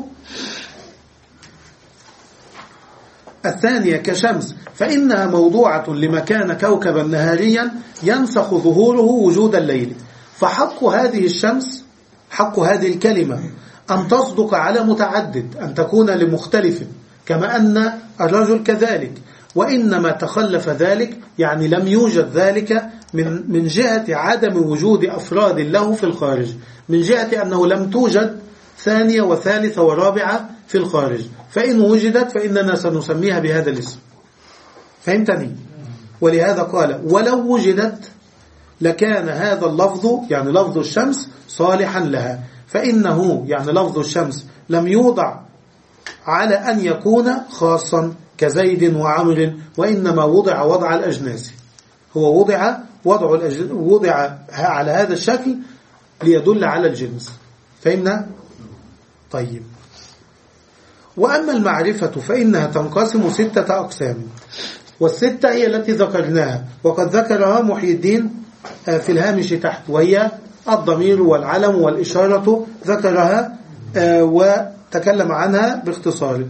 الثانية كشمس فإنها موضوعة لمكان كوكبا نهاريا ينسخ ظهوره وجود الليل. فحق هذه الشمس، حق هذه الكلمة أن تصدق على متعدد، أن تكون لمختلف، كما أن الرجل كذلك. وإنما تخلف ذلك يعني لم يوجد ذلك من من جهة عدم وجود أفراد له في الخارج، من جهة أنه لم توجد ثانية وثالثة ورابعة في الخارج. فإن وجدت فإننا سنسميها بهذا الاسم. فهمتني؟ ولهذا قال ولو وجدت لكان هذا اللفظ يعني لفظ الشمس صالحا لها، فإنه يعني لفظ الشمس لم يوضع على أن يكون خاصا كزيد وعمر، وإنما وضع وضع الأجناس. هو وضع وضع وضع على هذا الشكل ليدل على الجنس. فهمنا؟ طيب. وأما المعرفة فإنها تنقسم ستة أقسام، والستة هي التي ذكرناها وقد ذكرها محي الدين في الهامش تحت، وهي الضمير والعلم والإشارة، ذكرها وتكلم عنها باختصار.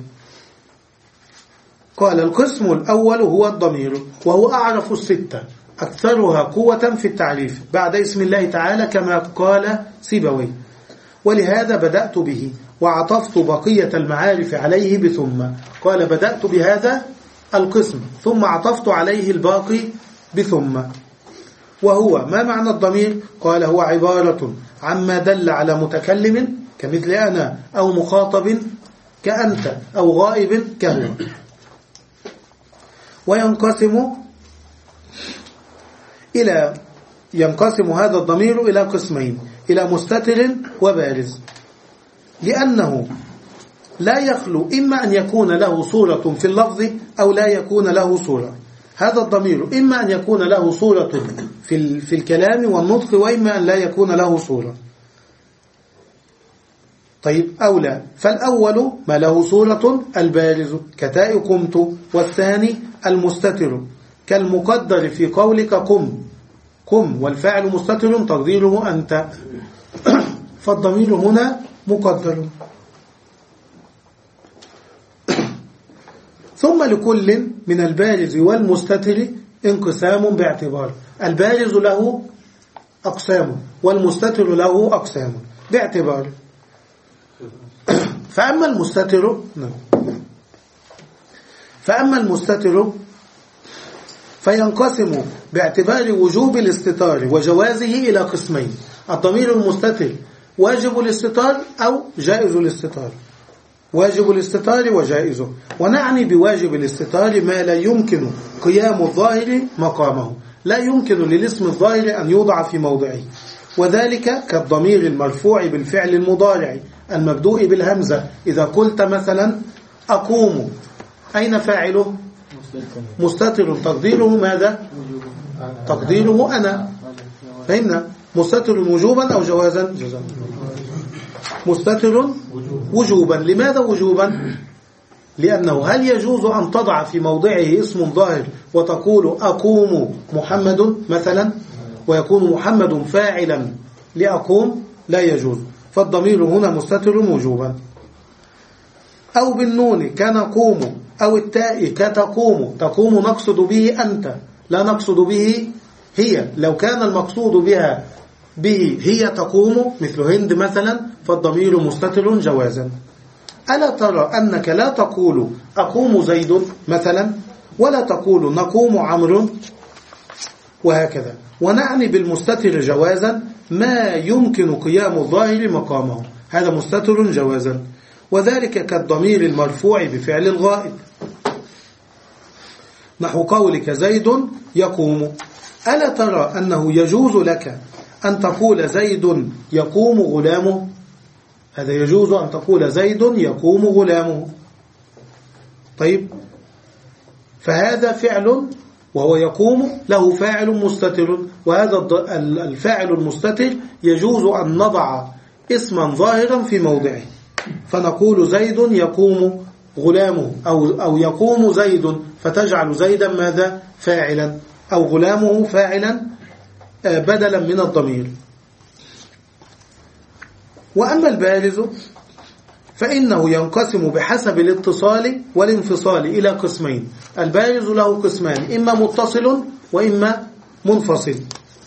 قال: القسم الأول هو الضمير، وهو أعرف الستة أكثرها قوة في التعريف بعد اسم الله تعالى كما قال سيبوي، ولهذا بدأت به وعطفت بقية المعارف عليه بثم. قال: بدأت بهذا القسم ثم عطفت عليه الباقي بثم. وهو ما معنى الضمير؟ قال: هو عبارة عما دل على متكلم كمثل أنا، أو مخاطب كأنت، أو غائب كهو. وينقسم إلى ينقسم هذا الضمير إلى قسمين: إلى مستتر وبارز، لأنه لا يخلو إما أن يكون له صورة في اللفظ أو لا يكون له صورة. هذا الضمير إما أن يكون له صورة في في الكلام والنطق، وإما أن لا يكون له صورة. طيب، أو لا. فالأول ما له صورة البارز كتاء قمت، والثاني المستتر كالمقدر في قولك قم قم، والفاعل مستتر تقديره أنت، فالضمير هنا مقدر. ثم لكل من البارز والمستتر انقسام باعتبار. البارز له أقسام والمستتر له أقسام باعتبار. فأما المستتر فأما المستتر فينقسم باعتبار وجوب الاستتار وجوازه إلى قسمين: الضمير المستتر واجب الاستتار أو جائز الاستتار. واجب الاستتار وجائزه. ونعني بواجب الاستتار ما لا يمكن قيام الظاهر مقامه، لا يمكن للاسم الظاهر أن يوضع في موضعه، وذلك كالضمير المرفوع بالفعل المضارع المبدوء بالهمزة. إذا قلت مثلا أقوم، أين فاعله؟ مستتر تقديره ماذا؟ تقديره أنا. فهمنا؟ مستتر وجوبا أو جوازا؟ مستتر وجوبا. لماذا وجوبا؟ لأنه هل يجوز أن تضع في موضعه اسم ظاهر وتقول أقوم محمد مثلا، ويكون محمد فاعلا لأقوم؟ لا يجوز. فالضمير هنا مستتر وجوبا. أو بالنون كنقوم، أو التاء كتقوم. تقوم نقصد به أنت، لا نقصد به هي. لو كان المقصود بها به هي تقوم مثل هند مثلا، فالضمير مستتر جوازا. ألا ترى أنك لا تقول أقوم زيد مثلا، ولا تقول نقوم عمرو، وهكذا. ونعني بالمستتر جوازا ما يمكن قيام الظاهر مقامه، هذا مستتر جوازا. وذلك كالضمير المرفوع بفعل الغائب، نحو قولك زيد يقوم. ألا ترى أنه يجوز لك أن تقول زيد يقوم غلامه؟ هذا يجوز أن تقول زيد يقوم غلامه. طيب، فهذا فعل وهو يقوم له فاعل مستتر، وهذا الفاعل المستتر يجوز أن نضع اسما ظاهرا في موضعه، فنقول زيد يقوم غلامه، أو, أو يقوم زيد، فتجعل زيدا ماذا؟ فاعلا، أو غلامه فاعلا بدلا من الضمير. وأما البارز فإنه ينقسم بحسب الاتصال والانفصال إلى قسمين. البارز له قسمان: إما متصل وإما منفصل.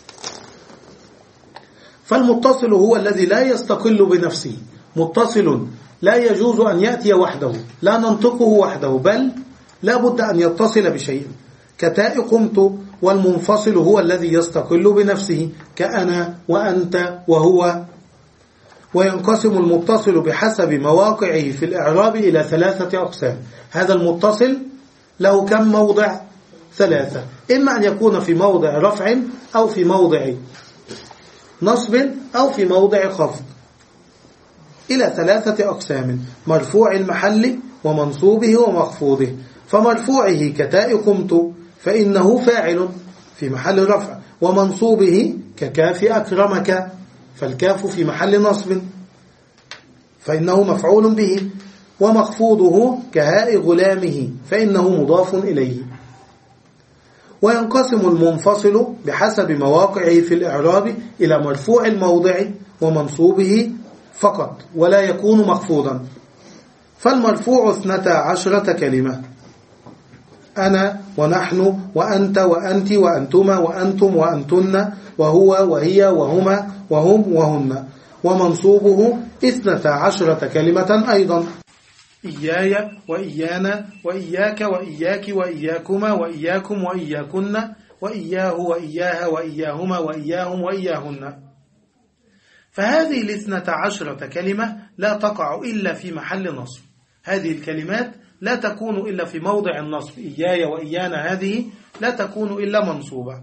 فالمتصل هو الذي لا يستقل بنفسه، متصل لا يجوز أن يأتي وحده، لا ننطقه وحده، بل لا بد أن يتصل بشيء، كتاء قمت. والمنفصل هو الذي يستقل بنفسه، كأنا وأنت وهو. وينقسم المتصل بحسب مواقعه في الإعراب إلى ثلاثة أقسام. هذا المتصل له كم موضع؟ ثلاثة. إما أن يكون في موضع رفع، أو في موضع نصب، أو في موضع خفض، إلى ثلاثة أقسام: مرفوع المحل ومنصوبه ومخفوضه. فمرفوعه كتاء قمت فإنه فاعل، في محل رفع، ومنصوبه ككاف أكرمك، فالكاف في محل نصب فإنه مفعول به، ومخفوضه كهاء غلامه فإنه مضاف إليه. وينقسم المنفصل بحسب مواقعه في الإعراب إلى مرفوع الموضع ومنصوبه فقط ولا يكون مخفوضا. فالمرفوع اثنتا عشرة كلمة: أنا ونحن وأنت وأنت وأنتما وأنتم وأنتن وهو وهي وهما وهم وهن. ومنصوبه اثنتا عشرة كلمة أيضا: إياي وإيانا وإياك وإياك وإياكما وإياكم وإياكن وإياه وإياها وإياهما وإياهم وإياهن. فهذه الاثنتا عشرة كلمة لا تقع إلا في محل نصب. هذه الكلمات لا تكون إلا في موضع النصب. إياي وإيانا هذه لا تكون إلا منصوبة،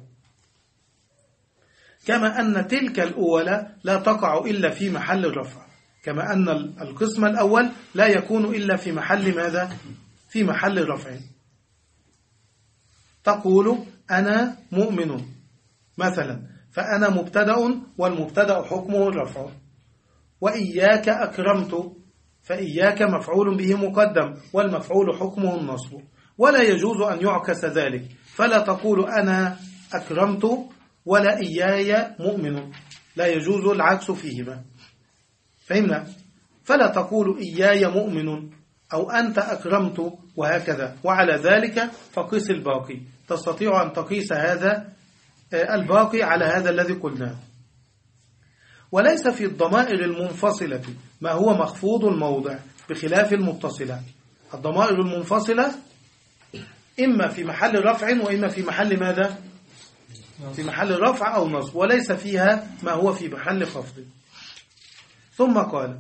كما أن تلك الأولى لا تقع إلا في محل الرفع، كما أن القسم الأول لا يكون إلا في محل ماذا؟ في محل رفع. تقول أنا مؤمن مثلا، فأنا مبتدأ والمبتدأ حكمه الرفع. وإياك أكرمت، فإياك مفعول به مقدم والمفعول حكمه النصب، ولا يجوز أن يعكس ذلك، فلا تقول أنا أكرمت ولا إياي مؤمن، لا يجوز العكس فيهما. فهمنا؟ فلا تقول إياي مؤمن أو أنت أكرمت وهكذا. وعلى ذلك فقيس الباقي، تستطيع أن تقيس هذا الباقي على هذا الذي قلناه. وليس في الضمائر المنفصلة ما هو مخفوض الموضع بخلاف المتصلة. الضمائر المنفصلة إما في محل رفع وإما في محل ماذا؟ في محل رفع أو نصب، وليس فيها ما هو في محل خفض. ثم قال: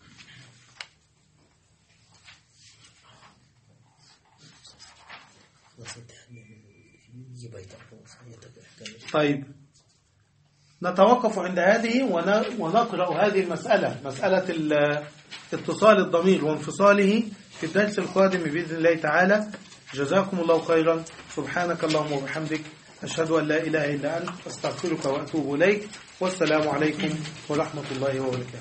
طيب نتوقف عند هذه ونقرأ هذه المسألة، مسألة اتصال الضمير وانفصاله في الدرس القادم بإذن الله تعالى. جزاكم الله خيرا. سبحانك اللهم وبحمدك، أشهد أن لا إله إلا أنت، أستغفرك وأتوب إليك، والسلام عليكم ورحمة الله وبركاته.